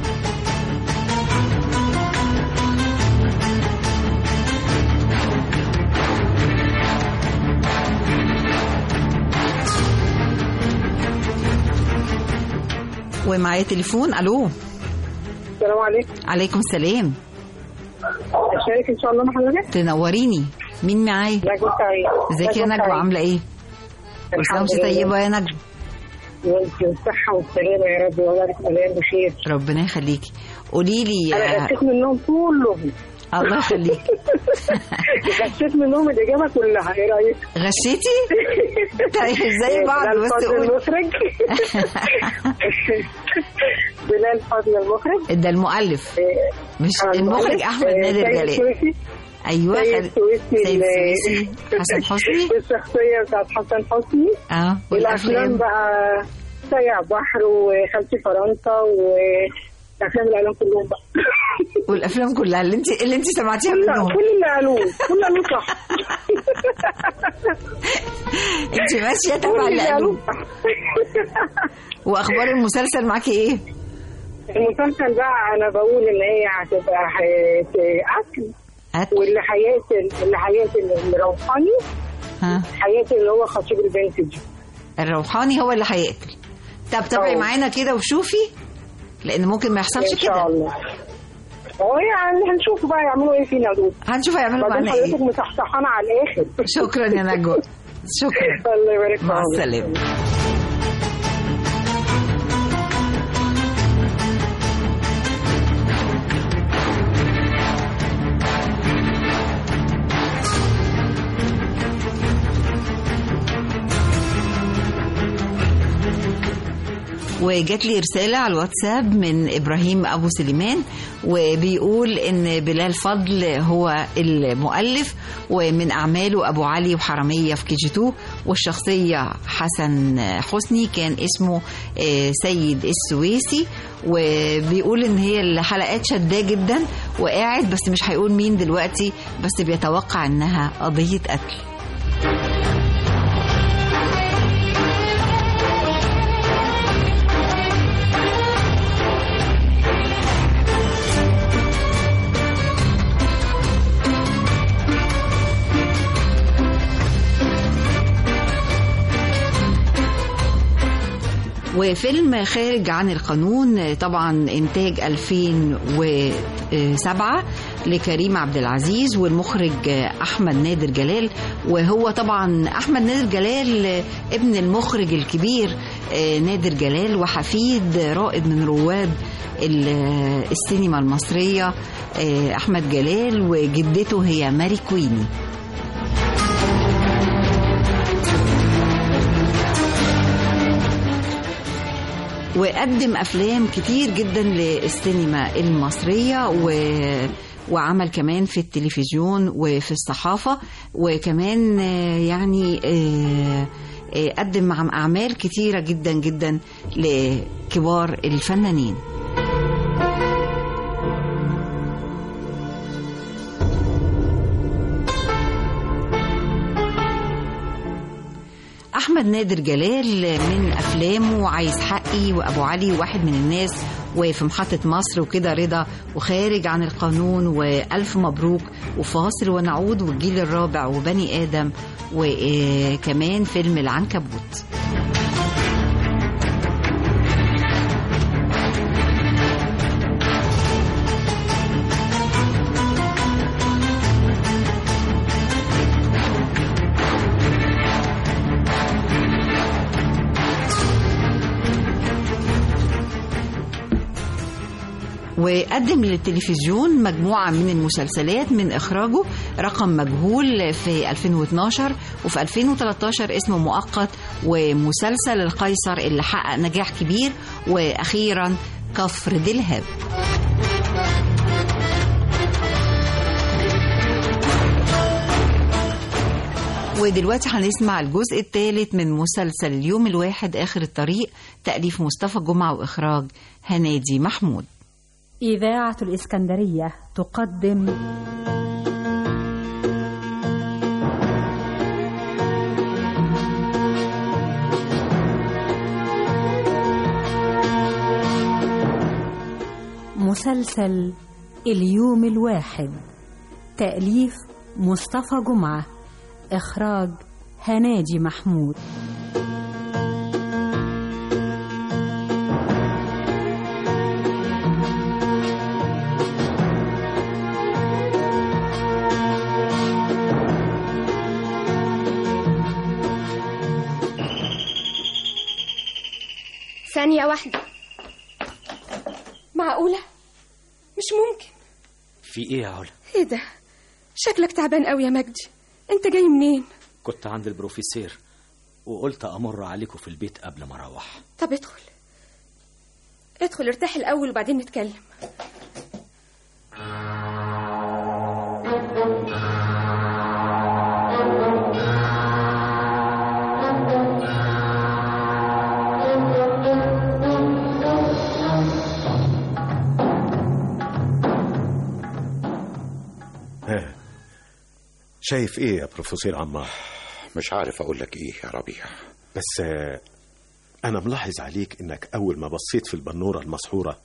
Speaker 3: ومعايا تليفون. الو.
Speaker 19: السلام عليكم.
Speaker 3: عليكم السلام.
Speaker 19: اشارك ان شاء الله مع حضرتك.
Speaker 3: تنوريني. مين معايا؟
Speaker 19: نجوى سعيد.
Speaker 3: ازيك يا نجوى؟ عامله ايه؟ كل سنه وانت طيبه يا نجوى.
Speaker 20: وانت بالصحة والسلامة يا رب وبارك مليان بخير.
Speaker 3: ربنا يخليكي. قولي لي
Speaker 20: أنا غشيت منهم كلهم.
Speaker 3: الله يخليك.
Speaker 20: غشيت منهم الإجابة كلها، إيه رأيك؟
Speaker 3: غشيتي؟ طيب زي بعض بس
Speaker 20: قولي. المخرج بلال فضل المخرج
Speaker 3: ده المؤلف مش المخرج أحمد نادر جلال. ايوه
Speaker 20: سيد السويسي
Speaker 3: حسن حسني
Speaker 20: الشخصيه بتاعت حسن حسني. والافلام بقى سيع بحر وخالتي فرنسا والافلام اللي قالوهم كلهم بقى.
Speaker 3: والافلام كلها اللي انت سمعتيها منهم
Speaker 20: كل اللي قالوه صح.
Speaker 3: انت ماشيه تبع اللي قالوه. واخبار المسلسل معاكي ايه؟
Speaker 20: المسلسل بقى انا بقول ان هي هتبقى اكل واللي حياة الروحاني حياة اللي هو خطيب البنت دي.
Speaker 3: الروحاني هو اللي هيقتل. طب تابعي معانا كده وشوفي لان ممكن ما يحصلش كده ان شاء الله.
Speaker 20: يعني هنشوف بقى يعملوا ايه فينا دول.
Speaker 3: هنشوف هيعملوا معانا ايه.
Speaker 20: حضرتك مصحصحانه على الاخر.
Speaker 3: شكرا يا نجوى. شكرا.
Speaker 20: الله يبارك فيك.
Speaker 3: مع السلامه. وجات لي رسالة على الواتساب من إبراهيم أبو سليمان وبيقول إن بلال فضل هو المؤلف ومن أعماله أبو علي وحرامية في KG2 والشخصية حسن حسني كان اسمه سيد السويسي وبيقول إن هي الحلقات شداه جدا وقاعد بس مش هيقول مين دلوقتي بس بيتوقع إنها قضية قتل. وفيلم خارج عن القانون طبعا إنتاج 2007 لكريم عبد العزيز والمخرج أحمد نادر جلال وهو طبعا أحمد نادر جلال ابن المخرج الكبير نادر جلال وحفيد رائد من رواد السينما المصرية أحمد جلال وجدته هي ماري كويني. وقدم أفلام كتير جدا للسينما المصرية وعمل كمان في التلفزيون وفي الصحافة وكمان يعني قدم مع أعمال كتيرة جدا جدا لكبار الفنانين. أحمد نادر جلال من أفلامه عايز حقي وأبو علي وواحد من الناس وفي محطة مصر وكده رضا وخارج عن القانون وألف مبروك وفاصل ونعود والجيل الرابع وبني آدم وكمان فيلم العنكبوت. وقدم للتلفزيون مجموعة من المسلسلات من إخراجه رقم مجهول في 2012 وفي 2013 اسمه مؤقت ومسلسل القيصر اللي حقق نجاح كبير وأخيرا كفر دلهاب. ودلوقتي هنسمع الجزء الثالث من مسلسل اليوم الواحد آخر الطريق تأليف مصطفى جمعة وإخراج هنادي محمود.
Speaker 2: إذاعة الإسكندرية تقدم مسلسل اليوم الواحد تأليف مصطفى جمعة إخراج هنادي محمود.
Speaker 7: ثانية واحدة. معقولة؟ مش ممكن.
Speaker 8: في ايه يا علا؟
Speaker 7: ايه ده؟ شكلك تعبان قوي يا مجدي. انت جاي منين؟
Speaker 8: كنت عند البروفيسير وقلت امر عليكم في البيت قبل ما اروح.
Speaker 7: طب ادخل ارتاح الاول وبعدين نتكلم.
Speaker 16: شايف ايه يا بروفيسور عمار؟
Speaker 9: مش عارف اقول لك ايه يا ربيع،
Speaker 16: بس انا ملاحظ عليك انك اول ما بصيت في البنورة المسحورة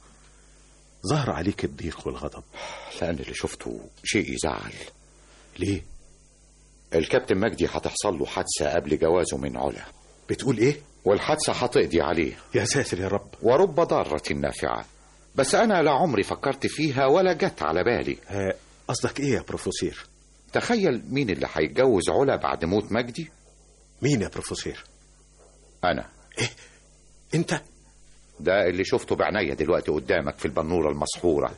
Speaker 16: ظهر عليك الضيق والغضب.
Speaker 9: لان اللي شفته شيء يزعل.
Speaker 16: ليه؟
Speaker 9: الكابتن مجدي هتحصل له حادثة قبل جوازه من علا.
Speaker 16: بتقول ايه؟
Speaker 9: والحادثة هتقضي عليه.
Speaker 16: يا ساتر يا رب.
Speaker 9: ورب ضارة نافعة، بس انا لا عمري فكرت فيها ولا جت على بالي.
Speaker 16: قصدك ايه يا بروفيسور؟
Speaker 9: تخيل مين اللي هيتجوز علا بعد موت مجدي؟
Speaker 16: مين يا بروفيسور؟
Speaker 9: انا.
Speaker 16: ايه؟ انت؟
Speaker 9: ده اللي شفته بعناية دلوقتي قدامك في البنورة المسحورة.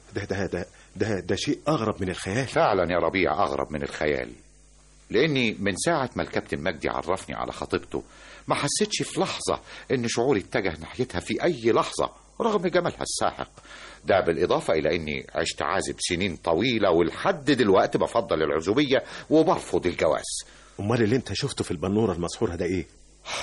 Speaker 16: ده شيء اغرب من الخيال.
Speaker 9: فعلا يا ربيع اغرب من الخيال، لاني من ساعة ما الكابتن مجدي عرفني على خطيبته ما حسيتش في لحظة ان شعوري اتجه ناحيتها في اي لحظة رغم جمالها الساحق. ده بالإضافة إلى أني عشت عازب سنين طويلة ولحد دلوقتي بفضل العزوبية وبرفض الجواز.
Speaker 16: أمال اللي أنت شفته في البنورة المسحورة ده إيه؟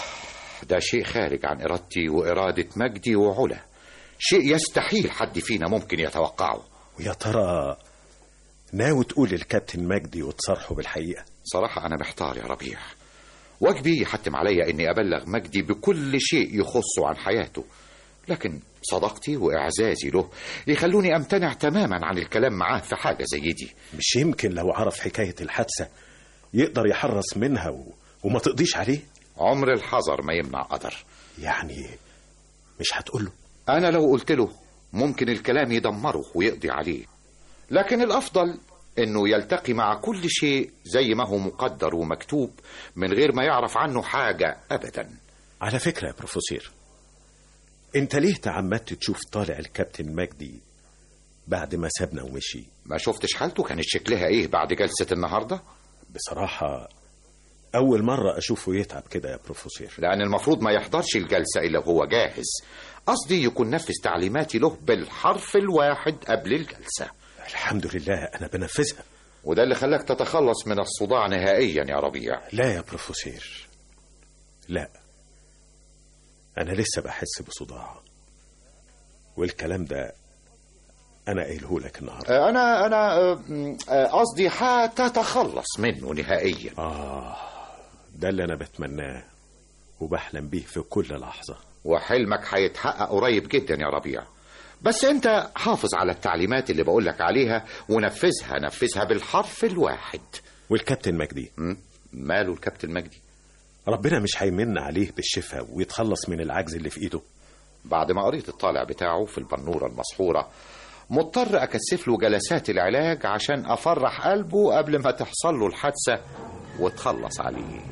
Speaker 9: ده شيء خارج عن إرادتي وإرادة مجدي وعلا، شيء يستحيل حد فينا ممكن يتوقعه.
Speaker 16: ويا ترى ناوي تقول الكابتن مجدي وتصرحه بالحقيقة؟
Speaker 9: صراحة أنا محتار يا ربيع. واجبي يحتم عليا أني أبلغ مجدي بكل شيء يخصه عن حياته، لكن صداقتي وإعزازي له يخلوني أمتنع تماما عن الكلام معاه في حاجة زي دي.
Speaker 16: مش يمكن لو عرف حكاية الحادثة يقدر يحرص منها وما تقضيش عليه؟
Speaker 9: عمر الحذر ما يمنع قدر.
Speaker 16: يعني مش هتقوله؟
Speaker 9: أنا لو قلت له ممكن الكلام يدمره ويقضي عليه، لكن الأفضل إنه يلتقي مع كل شيء زي ما هو مقدر ومكتوب من غير ما يعرف عنه حاجة أبدا.
Speaker 16: على فكرة يا بروفيسور، انت ليه تعمدت تشوف طالع الكابتن مجدي بعد ما سابنا ومشي؟
Speaker 9: ما شفتش حالته كانت شكلها ايه بعد جلسة النهاردة؟
Speaker 16: بصراحة اول مرة اشوفه يتعب كده يا بروفيسور.
Speaker 9: لان المفروض ما يحضرش الجلسة الا وهو جاهز. قصدي يكون نفذ تعليماتي له بالحرف الواحد قبل الجلسة.
Speaker 16: الحمد لله انا بنفذها.
Speaker 9: وده اللي خلاك تتخلص من الصداع نهائيا يا ربيع.
Speaker 16: لا يا بروفيسور، لا، أنا لسه بحس بصداع، والكلام ده أنا قايله لك النهارده.
Speaker 9: أنا قصدي هتتخلص منه نهائيا.
Speaker 16: ده اللي أنا بتمناه وبحلم بيه في كل لحظة.
Speaker 9: وحلمك هيتحقق قريب جدا يا ربيع، بس أنت حافظ على التعليمات اللي بقولك عليها ونفذها بالحرف الواحد.
Speaker 16: والكابتن مجدي؟
Speaker 9: ماله الكابتن مجدي؟
Speaker 16: ربنا مش هيمن عليه بالشفاء ويتخلص من العجز اللي في ايده؟
Speaker 9: بعد ما قريت الطالع بتاعه في البنورة المسحورة مضطر أكثف له جلسات العلاج عشان أفرح قلبه قبل ما تحصل له الحادثة وتخلص عليه.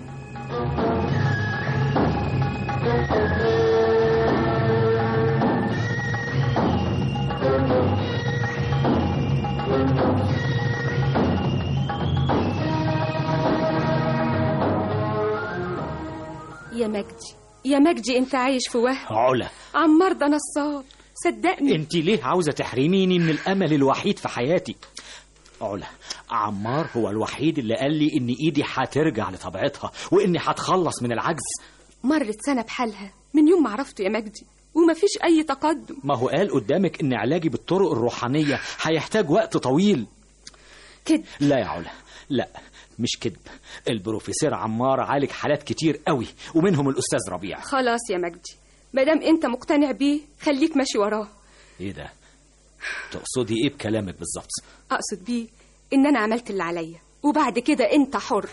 Speaker 7: يا مجدي انت عايش في وهم.
Speaker 8: علا،
Speaker 7: عمار ده نصاب صدقني.
Speaker 8: انت ليه عاوزة تحرميني من الامل الوحيد في حياتي؟ علا، عمار هو الوحيد اللي قال لي ان ايدي هترجع لطبيعتها واني هتخلص من العجز.
Speaker 7: مرت سنة بحالها من يوم ما عرفته يا مجدي ومفيش اي تقدم.
Speaker 8: ما هو قال قدامك ان علاجي بالطرق الروحانية هيحتاج وقت طويل.
Speaker 7: كده؟
Speaker 8: لا يا علا، لا مش كذب. البروفيسور عمار عالج حالات كتير قوي ومنهم الأستاذ ربيع.
Speaker 7: خلاص يا مجدي، مادام انت مقتنع بيه خليك ماشي وراه.
Speaker 8: ايه ده؟ تقصدي ايه بكلامك بالظبط؟
Speaker 7: اقصد بيه ان انا عملت اللي عليا وبعد كده انت حر.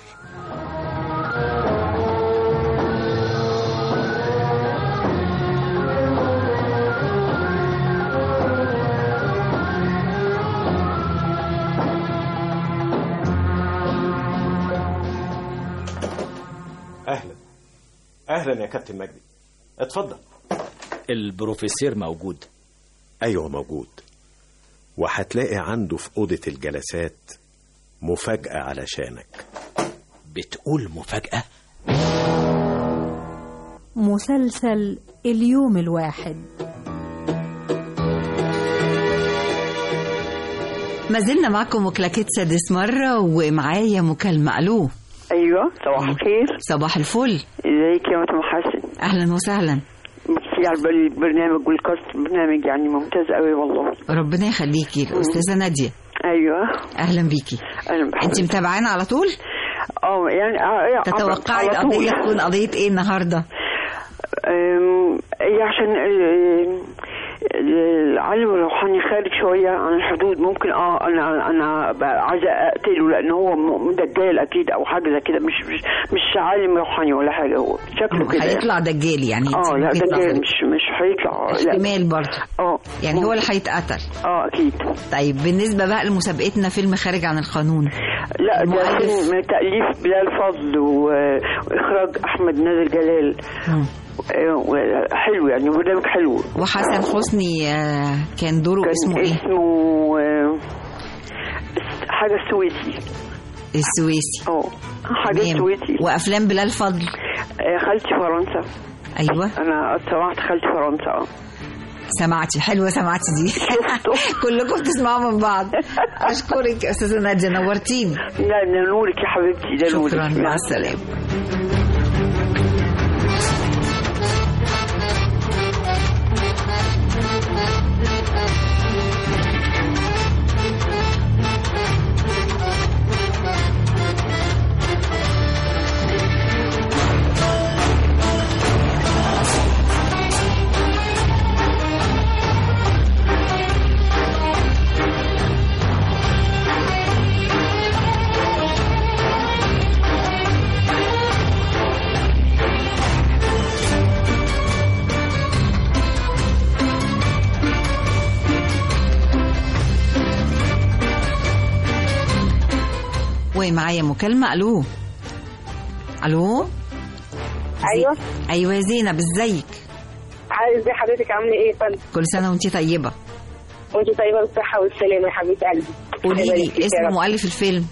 Speaker 16: اهلا يا كابتن مجدي، اتفضل.
Speaker 8: البروفيسور موجود؟
Speaker 16: أيوة موجود، وهتلاقي عنده في أوضة الجلسات مفاجأة علشانك.
Speaker 8: بتقول مفاجأة؟
Speaker 2: مسلسل اليوم الواحد.
Speaker 3: ما زلنا معكم وكلاكيت سادس مرة، ومعايا مكالمة. ألو.
Speaker 13: ايوه، صباح الخير.
Speaker 3: صباح الفل.
Speaker 13: ازيك يا مدام حسن؟
Speaker 3: أهلا وسهلا.
Speaker 13: ميرسي على البرنامج والكاست، برنامج يعني ممتاز قوي والله.
Speaker 3: ربنا يخليكي. الأستاذة نادية.
Speaker 13: ايوه،
Speaker 3: أهلا بيكي.
Speaker 13: اهلا بحضرتك.
Speaker 3: أنت متابعانا على طول؟
Speaker 13: يعني
Speaker 3: تتوقعي القضية تكون قضية إيه النهاردة؟
Speaker 13: عشان العالم الروحاني خارج شويه عن الحدود. ممكن انا عايزه اقتله لان هو دجال اكيد او حاجه زي كده. مش عالم روحاني ولا حاجه، هو شكله كده
Speaker 3: هيطلع دجال يعني.
Speaker 13: لا دجال مش هيطلع
Speaker 3: احتمال برضه. يعني هو اللي هيتقتل.
Speaker 13: اكيد.
Speaker 3: طيب بالنسبه بقى لمسابقتنا فيلم خارج عن القانون،
Speaker 13: لا ده فيلم تأليف بلال فضل واخراج احمد نادر جلال. حلو يعني، برنامج حلو.
Speaker 3: وحسن حسني كان دوره اسمه ايه؟
Speaker 13: اسمه حاجه
Speaker 3: السويسي.
Speaker 13: حاجه السويسي.
Speaker 3: وافلام بلال فضل؟
Speaker 13: خالتي فرنسا.
Speaker 3: ايوه،
Speaker 13: انا سمعت خالتي فرنسا.
Speaker 3: سمعتي؟ حلوه سمعتي دي. كلكم بتسمعوا من بعض. اشكرك يا استاذه ناديه، نورتيني.
Speaker 13: لا نورك يا حبيبتي. ده نورك.
Speaker 3: شكرا، مع السلامه. معايا مكالمة. ألو.
Speaker 21: أيوة
Speaker 3: يا زينب، ازيك؟
Speaker 21: ازي حضرتك، عاملة ايه يا فندم؟
Speaker 3: كل سنة وانتي طيبة.
Speaker 21: وانتي طيبة بالصحة والسلامة يا حبيبة قلبي.
Speaker 3: قولي لي اسم مؤلف الفيلم.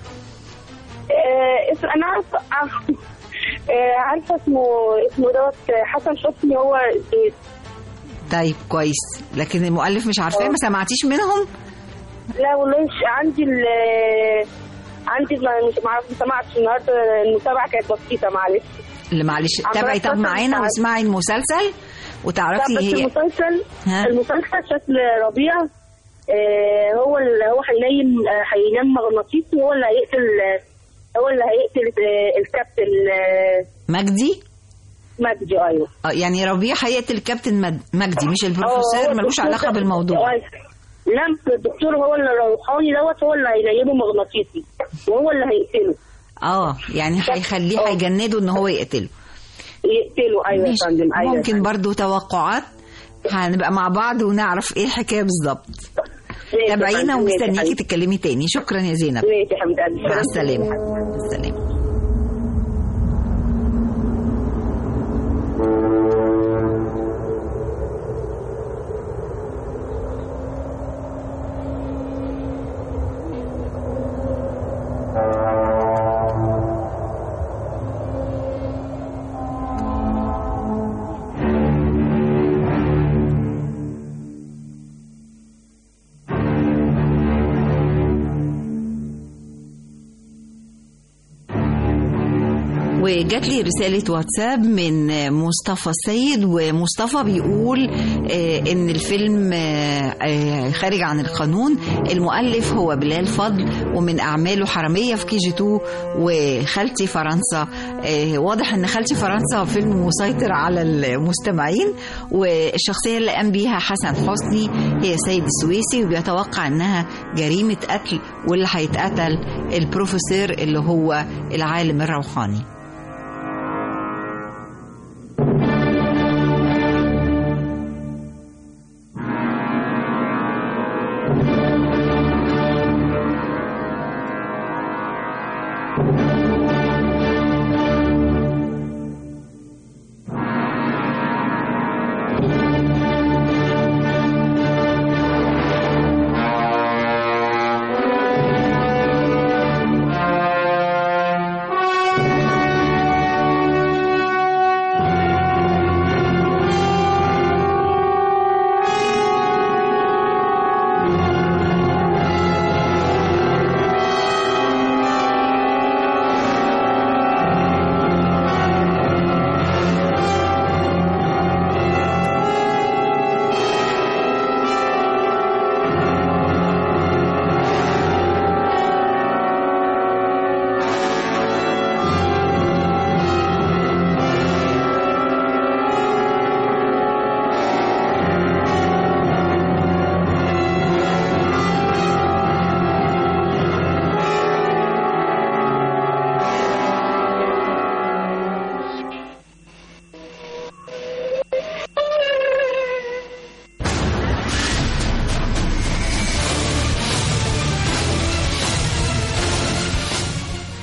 Speaker 21: أنا عارفة اسمه دوت حسن حسني. هو
Speaker 3: طيب كويس، لكن المؤلف مش عارفاه. ما سمعتيش منهم؟
Speaker 21: لا والله عندي ما سمعتش النهارده. المتابعه كانت بسيطه
Speaker 3: معلش تابعي طب معانا واسمعي المسلسل وتعرفي هي
Speaker 21: المسلسل شكل ربيع. هو هينام مغناطيسي. هو اللي هيقتل الكابتن مجدي. ايوه
Speaker 3: يعني ربيع هيقتل الكابتن مجدي، مش البروفيسور. ملوش علاقه بالموضوع.
Speaker 21: لا الدكتور هو اللي روحاني هو اللي هينيمه مغناطيسي وهو اللي هيقتله.
Speaker 3: يعني هيخليه هيجنده ان هو يقتله.
Speaker 21: ايوه يا فندم. ايوه
Speaker 3: ممكن برضو توقعات. هنبقى مع بعض ونعرف ايه الحكايه بالظبط. تابعينا ومستنيكي تتكلمي تاني. شكرا يا زينب. مع السلامه. السلام. وجات لي رسالة واتساب من مصطفى السيد، ومصطفى بيقول ان الفيلم خارج عن القانون. المؤلف هو بلال فضل، ومن اعماله حرامية في KG2 وخالتي فرنسا. واضح ان خالتي فرنسا فيلم مسيطر على المستمعين، والشخصية اللي قام بيها حسن حسني هي سيد السويسي، وبيتوقع انها جريمة قتل، واللي هيتقتل البروفيسور اللي هو العالم الروحاني.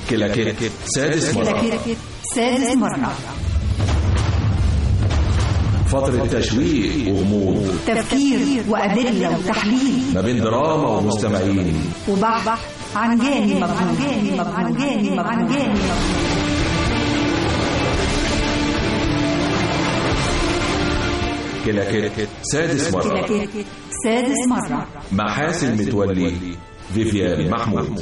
Speaker 1: كلاكيت سادس مرة.
Speaker 14: كلاكيت سادس مرة.
Speaker 1: فترة تشويق وغموض،
Speaker 14: تفكير وأدلة وتحليل،
Speaker 1: ما بين دراما ومستمعين،
Speaker 14: وبحث عن جاني مبهوم.
Speaker 1: كلاكيت سادس مرة.
Speaker 14: كلاكيت سادس مرة.
Speaker 1: محاسن متولي، فيفيان محمود.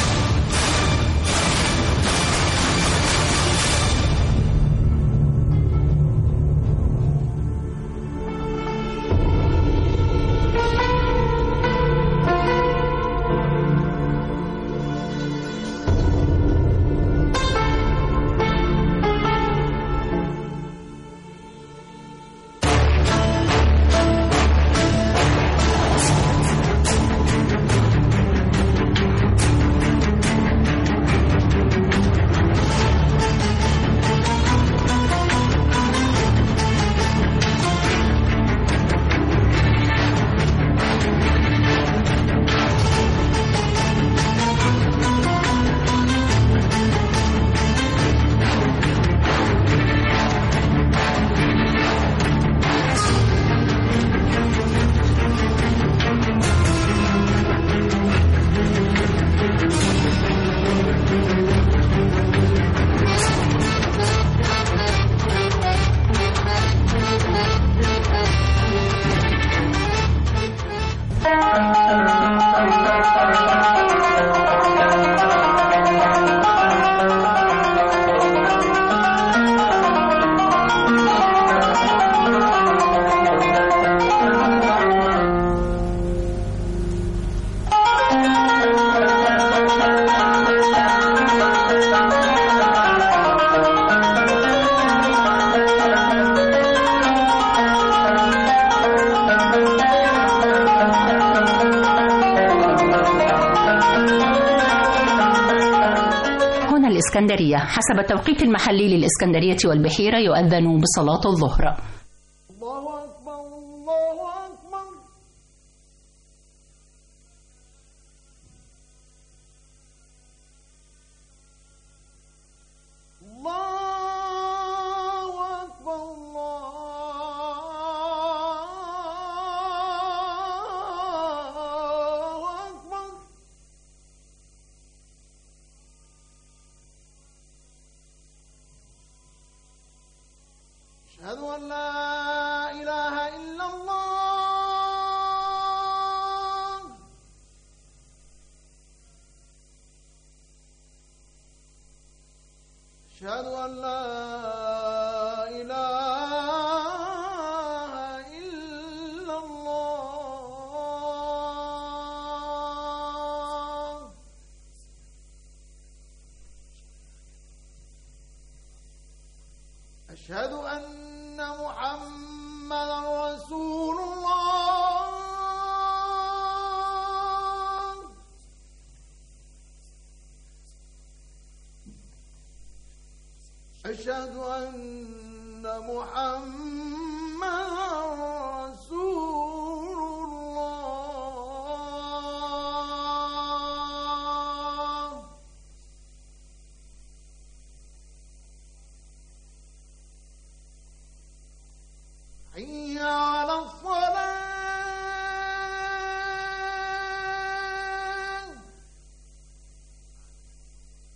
Speaker 4: الإسكندرية حسب التوقيت المحلي للإسكندرية والبحيرة يؤذن بصلاة الظهر.
Speaker 5: الله أكبر الله أكبر. الله أكبر الله أكبر. أشهد أن لا إله إلا الله. أشهد أن لا إله إلا الله. أشهد أن محمدا رسول الله. أشهد أن محمدا رسول الله. حي على الصلاة.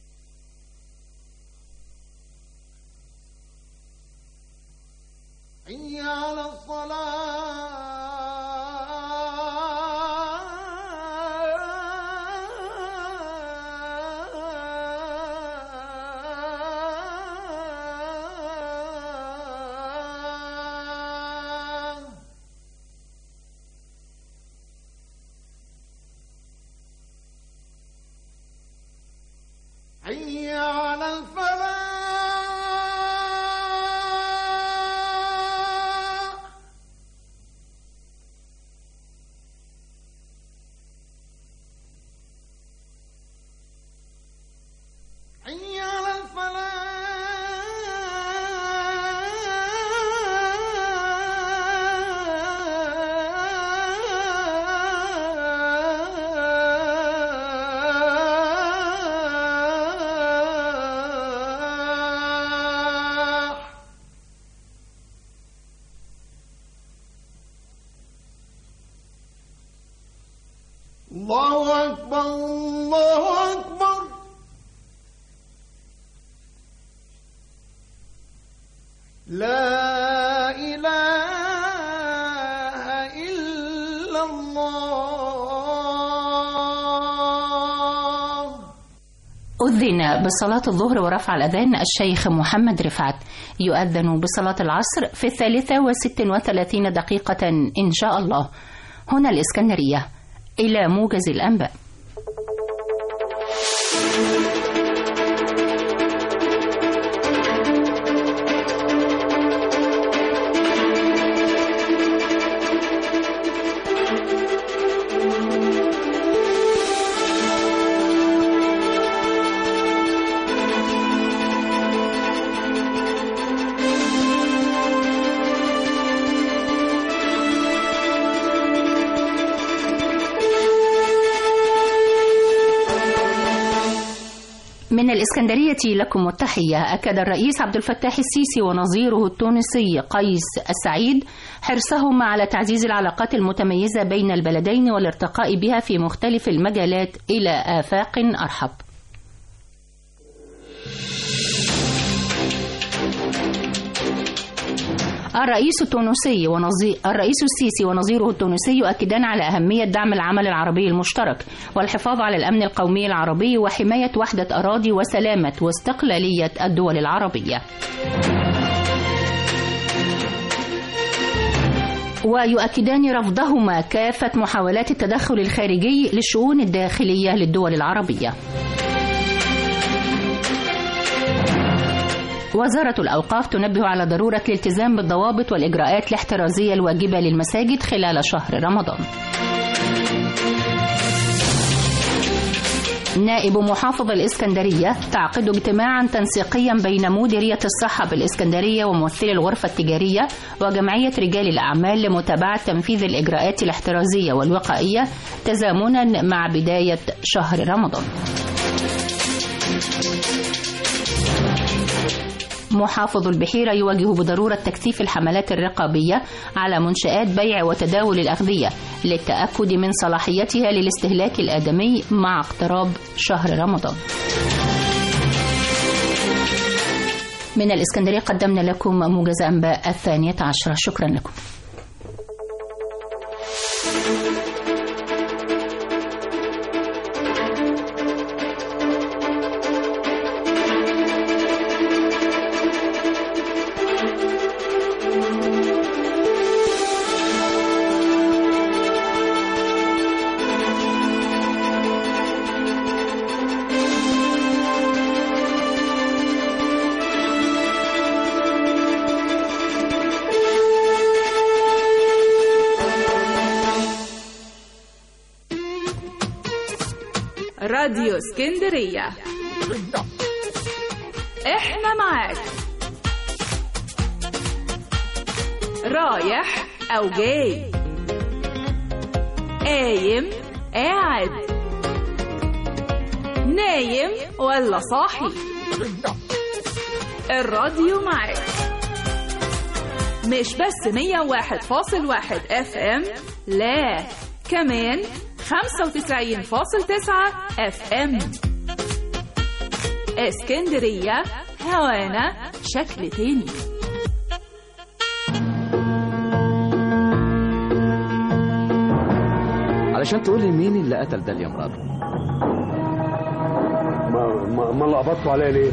Speaker 5: حي الله أكبر الله أكبر. لا إله إلا الله.
Speaker 4: أذن بصلاة الظهر ورفع الأذان الشيخ محمد رفعت. يؤذن بصلاة العصر في 33 دقيقة إن شاء الله. هنا الإسكندرية. إلى موجز الأنباء. من الإسكندرية لكم التحية. أكد الرئيس عبد الفتاح السيسي ونظيره التونسي قيس السعيد حرصهما على تعزيز العلاقات المتميزة بين البلدين والارتقاء بها في مختلف المجالات إلى آفاق أرحب. الرئيس السيسي ونظيره التونسي يؤكدان على أهمية دعم العمل العربي المشترك والحفاظ على الأمن القومي العربي وحماية وحدة أراضي وسلامة واستقلالية الدول العربية. ويؤكدان رفضهما كافة محاولات التدخل الخارجي للشؤون الداخلية للدول العربية. وزارة الأوقاف تنبه على ضرورة الالتزام بالضوابط والإجراءات الاحترازية الواجبة للمساجد خلال شهر رمضان. نائب محافظ الإسكندرية تعقد اجتماعا تنسيقيا بين مديرية الصحة بالإسكندرية وممثلي الغرفة التجارية وجمعية رجال الأعمال لمتابعة تنفيذ الإجراءات الاحترازية والوقائية تزامنا مع بداية شهر رمضان. محافظ البحيرة يواجه بضرورة تكثيف الحملات الرقابية على منشآت بيع وتداول الأغذية للتأكد من صلاحيتها للاستهلاك الآدمي مع اقتراب شهر رمضان. من الإسكندرية قدمنا لكم موجز أنباء 12. شكرا لكم.
Speaker 6: راديو اسكندرية، احنا معاك رايح او جاي، قايم قاعد، نايم ولا صاحي، الراديو معاك. مش بس 101.1 FM، لا كمان 95.9 FM. اسكندرية هوانا شكل تاني.
Speaker 22: علشان تقولي مين اللي قتل ده يا مراد؟
Speaker 23: ما لقبطتوا عليا ليه؟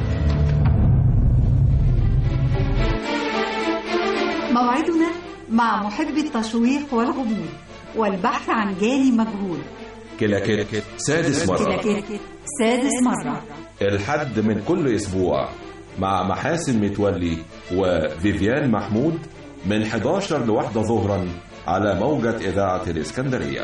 Speaker 14: موعدنا مع محب التشويق والغموض والبحث عن جاني مجهول.
Speaker 1: كلاكيت سادس مرة.
Speaker 14: كلاكيت سادس مرة،
Speaker 1: الحد من كل أسبوع مع محاسن متولي وفيفيان محمود من 11 ل1 ظهرا على موجة إذاعة الإسكندرية.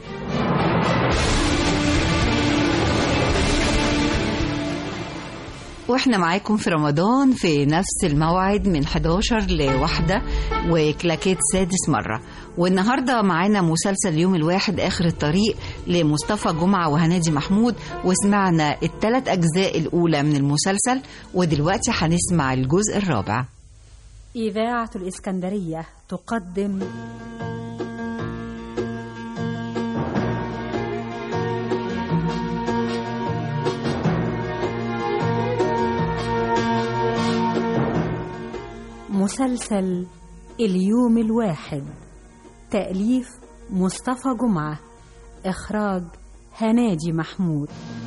Speaker 3: واحنا معاكم في رمضان في نفس الموعد من 11 ل1 وكلاكيت سادس مرة. والنهاردة معانا مسلسل يوم الواحد آخر الطريق لمصطفى جمعة وهنادي محمود، وسمعنا ال3 أجزاء الأولى من المسلسل، ودلوقتي هنسمع الجزء الرابع.
Speaker 2: إذاعة الإسكندرية تقدم مسلسل اليوم الواحد، تأليف مصطفى جمعة، إخراج هنادي محمود.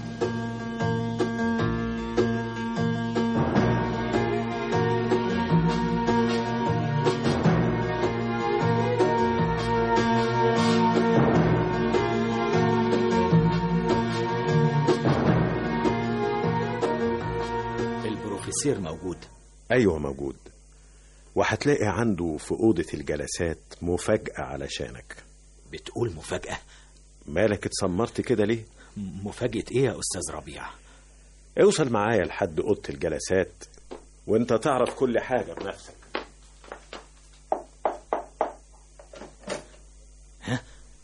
Speaker 8: البروفيسور موجود؟
Speaker 16: أيوة موجود، وهتلاقي عنده في أوضة الجلسات مفاجأة علشانك.
Speaker 8: بتقول مفاجأة؟
Speaker 16: مالك اتسمرت كده ليه؟
Speaker 8: مفاجأة ايه يا أستاذ ربيع؟
Speaker 16: اوصل معايا لحد أوضة الجلسات وانت تعرف كل حاجة بنفسك.
Speaker 8: ها؟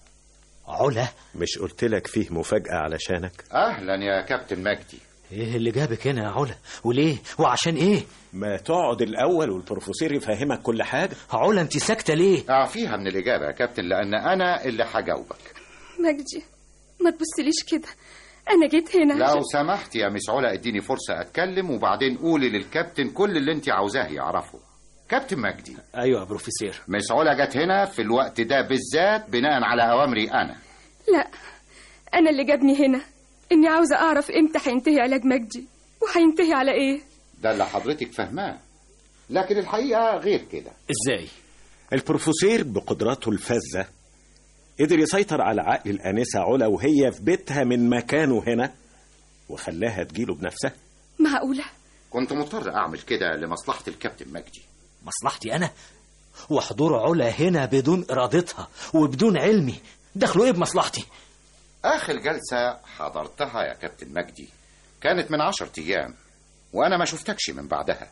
Speaker 8: علا؟
Speaker 16: مش قلتلك فيه مفاجأة علشانك؟
Speaker 9: أهلا يا كابتن مجدي.
Speaker 8: ايه اللي جابك هنا يا علا؟ وليه؟ وعشان ايه؟
Speaker 16: ما تقعد الأول والبروفيسور يفهمك كل حاجة.
Speaker 8: علا انت ساكتة ليه؟
Speaker 9: أعفيها من الإجابة يا كابتن، لأن أنا اللي هجاوبك.
Speaker 7: مجدي ما تبصليش كده، أنا جيت هنا
Speaker 9: لو سمحت يا مس علا اديني فرصة أتكلم، وبعدين قولي للكابتن كل اللي انت عاوزاه يعرفه. كابتن مجدي.
Speaker 8: أيوة يا بروفيسور.
Speaker 9: مس علا جت هنا في الوقت ده بالذات بناء على أوامري أنا.
Speaker 7: لا، أنا اللي جابني هنا إني عاوزة أعرف إمتى هينتهي علاج مجدي، وهينتهي على إيه.
Speaker 9: ده اللي حضرتك فاهماه، لكن الحقيقة غير كده.
Speaker 8: إزاي؟
Speaker 16: البروفيسور بقدراته الفذة قدر يسيطر على عقل الآنسة علا وهي في بيتها من مكانه هنا، وخلاها تجيله بنفسها.
Speaker 7: معقولة؟
Speaker 9: كنت مضطر أعمل كده لمصلحة الكابتن مجدي.
Speaker 8: مصلحتي أنا؟ وحضور علا هنا بدون إرادتها وبدون علمي دخلوا إيه بمصلحتي؟
Speaker 9: آخر جلسة حضرتها يا كابتن مجدي كانت من 10 أيام، وأنا ما شفتكش من بعدها،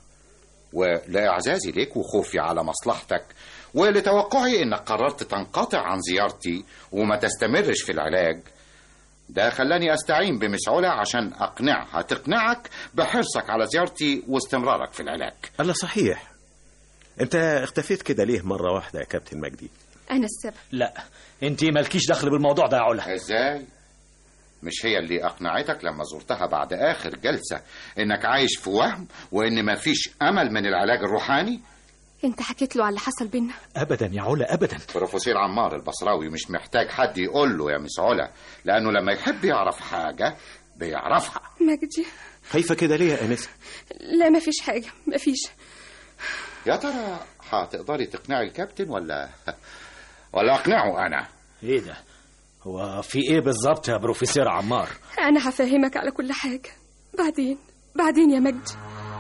Speaker 9: ولإعزازي ليك وخوفي على مصلحتك ولتوقعي إنك قررت تنقطع عن زيارتي وما تستمرش في العلاج، ده خلاني أستعين بمس علا عشان أقنعها تقنعك بحرصك على زيارتي واستمرارك في العلاج.
Speaker 16: الله صحيح، أنت اختفيت كده ليه مرة واحدة يا كابتن مجدي؟
Speaker 7: أنا السبب.
Speaker 8: لا، أنت مالكيش دخل بالموضوع ده يا علا.
Speaker 9: إزاي؟ مش هي اللي أقنعتك لما زرتها بعد آخر جلسة إنك عايش في وهم وإن مفيش أمل من العلاج الروحاني؟
Speaker 7: انت حكيت له على اللي حصل بينا؟
Speaker 8: ابدا يا علا ابدا.
Speaker 9: بروفيسور عمار البصراوي مش محتاج حد يقول له يا مس علا، لانه لما يحب يعرف حاجه بيعرفها.
Speaker 7: مجدي
Speaker 16: خايفه كده ليه يا انسه؟
Speaker 7: لا مفيش حاجه، مفيش.
Speaker 9: يا ترى هتقدري تقنعي الكابتن ولا اقنعه انا؟
Speaker 8: ايه ده؟ هو في ايه بالظبط يا بروفيسور عمار؟
Speaker 7: انا هفهمك على كل حاجه بعدين يا مجدي.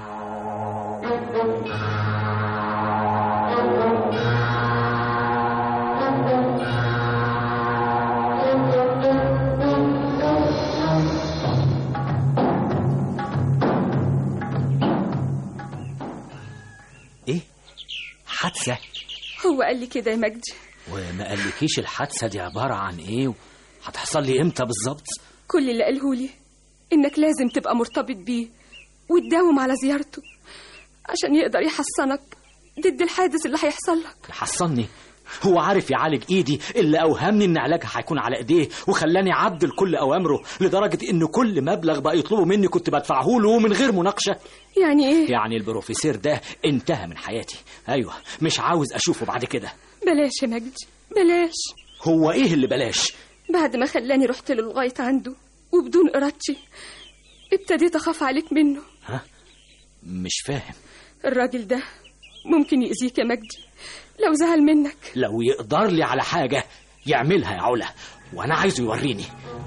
Speaker 8: ايه؟ حادثة؟
Speaker 7: هو قال لي كده يا مجدي.
Speaker 8: وما قالكيش الحادثة دي عبارة عن ايه وهتحصل لي امتى بالظبط؟
Speaker 7: كل اللي قاله لي انك لازم تبقى مرتبط بيه وتداوم على زيارته عشان يقدر يحصنك ضد الحادث اللي هيحصل لك.
Speaker 8: يحصني؟ هو عارف يعالج ايدي اللي اوهمني ان علاجها هيكون على ايديه وخلاني عبد لكل اوامره، لدرجة ان كل مبلغ بقى يطلبه مني كنت بدفعه له من غير مناقشة.
Speaker 7: يعني ايه؟
Speaker 8: يعني البروفيسور ده انتهى من حياتي. ايوه، مش عاوز اشوفه بعد كده.
Speaker 7: بلاش يا مجدي بلاش.
Speaker 8: هو ايه اللي بلاش؟
Speaker 7: بعد ما خلاني رحت له لغاية عنده وبدون ارادتي ابتديت اخاف عليك منه.
Speaker 8: ها؟ مش فاهم.
Speaker 7: الراجل ده ممكن يأذيك يا مجدي لو زعل منك.
Speaker 8: لو يقدر لي على حاجة يعملها يا علا، وانا عايزه يوريني.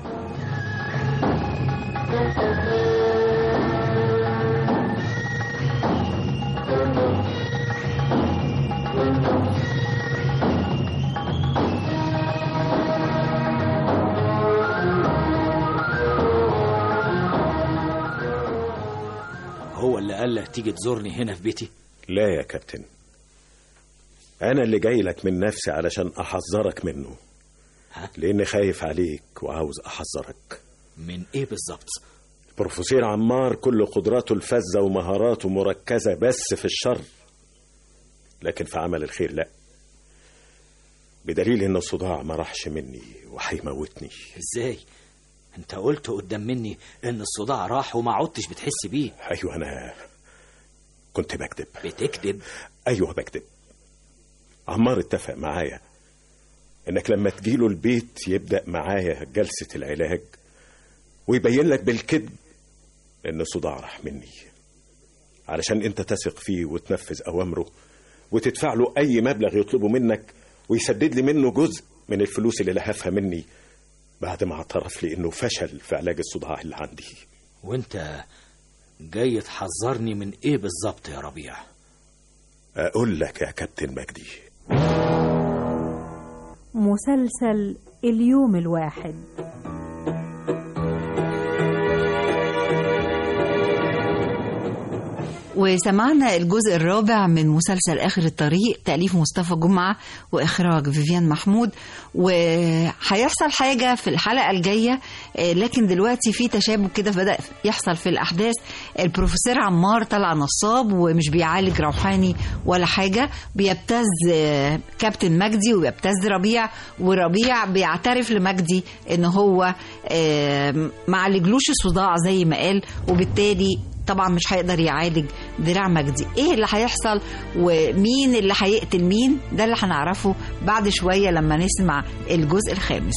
Speaker 8: هو اللي قال لك تيجي تزورني هنا في بيتي؟
Speaker 16: لا يا كابتن، أنا اللي جاي لك من نفسي علشان أحذرك منه. لأني خايف عليك وعاوز أحذرك.
Speaker 8: من إيه بالظبط؟
Speaker 16: بروفيسور عمار كل قدراته الفذة ومهاراته مركزة بس في الشر، لكن في عمل الخير لا، بدليل إن الصداع ما راحش مني وهيموتني.
Speaker 8: إزاي؟ أنت قلت قدام مني إن الصداع راح وما عدتش بتحس بيه.
Speaker 16: أيوة، أنا كنت بكذب.
Speaker 8: بتكذب؟
Speaker 16: أيوة بكذب. عمار اتفق معايا إنك لما تجيله البيت يبدأ معايا جلسة العلاج ويبين لك بالكذب إن صداع راح مني، علشان أنت تثق فيه وتنفذ أوامره وتدفع له أي مبلغ يطلبه منك ويسدد لي منه جزء من الفلوس اللي لهفها مني بعد ما اعترف لي إنه فشل في علاج الصداع اللي عندي.
Speaker 8: وانت جاي تحذرني من ايه بالظبط يا ربيع؟
Speaker 16: أقول لك يا كابتن مجدي،
Speaker 2: مسلسل اليوم الواحد.
Speaker 3: وسمعنا الجزء الرابع من مسلسل آخر الطريق، تأليف مصطفى جمعة وإخراج فيفيان محمود. وهيحصل حاجة في الحلقة الجاية، لكن دلوقتي في تشابك كده بدأ يحصل في الأحداث. البروفيسور عمار طلع نصاب ومش بيعالج روحاني ولا حاجة، بيبتز كابتن مجدي وبيبتز ربيع، وربيع بيعترف لمجدي إن هو ما عالجلوش الصداع زي ما قال، وبالتالي طبعا مش هيقدر يعالج دراع مجدي. ايه اللي هيحصل ومين اللي هيقتل مين؟ ده اللي هنعرفه بعد شوية لما نسمع الجزء الخامس.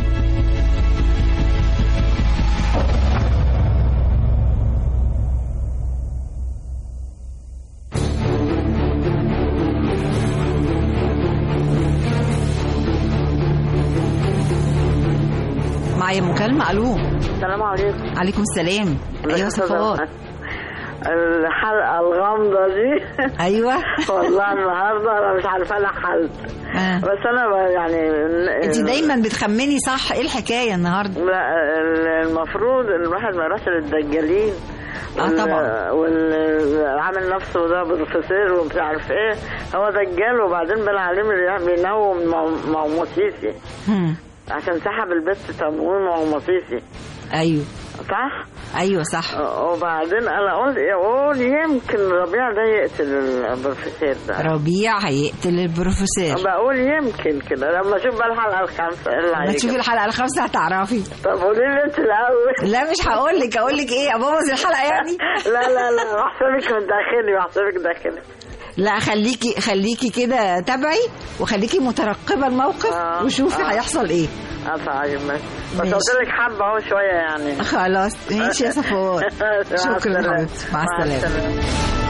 Speaker 3: معايا مكالمة. الو،
Speaker 13: السلام عليكم.
Speaker 3: عليكم السلام. ايوه صفوات.
Speaker 13: الحلقة الغامضة دي
Speaker 3: ايوه
Speaker 13: والله النهارده انا مش عارفه لها حل. بس انا يعني
Speaker 3: انت دايما بتخمني صح. ايه الحكايه النهارده؟
Speaker 13: لا المفروض ان الواحد ما يروحش للدجالين
Speaker 3: طبعا،
Speaker 13: والعامل نفسه ده بروفيسور ومش عارف ايه، هو دجال وبعدين بين عليه بينوم مغناطيسي عشان سحب البت تمويل مغناطيسي.
Speaker 3: ايوه
Speaker 13: صح؟
Speaker 3: ايوه صح.
Speaker 13: وبعدين انا قلت يمكن ربيع ده يقتل البروفيسور ده.
Speaker 3: ربيع هيقتل البروفيسور؟
Speaker 13: بقول يمكن كده لما اشوف بقى الحلقه الخامسه.
Speaker 3: لما تشوفي الحلقه الخامسه هتعرفي.
Speaker 13: طب قولي لي انت الاول.
Speaker 3: لا مش هقول لك. اقول لك ايه؟ ابوظ الحلقه يعني؟
Speaker 13: لا احسبك من داخلي واحسبك داخلي.
Speaker 3: لا خليكي كده تابعي وخليكي مترقبه الموقف وشوفي هيحصل ايه.
Speaker 13: طيب ماشي. بس قلت لك حبه اهو شويه يعني.
Speaker 3: خلاص ماشي يا صفوات. شكرا حبيبتي، مع السلامه.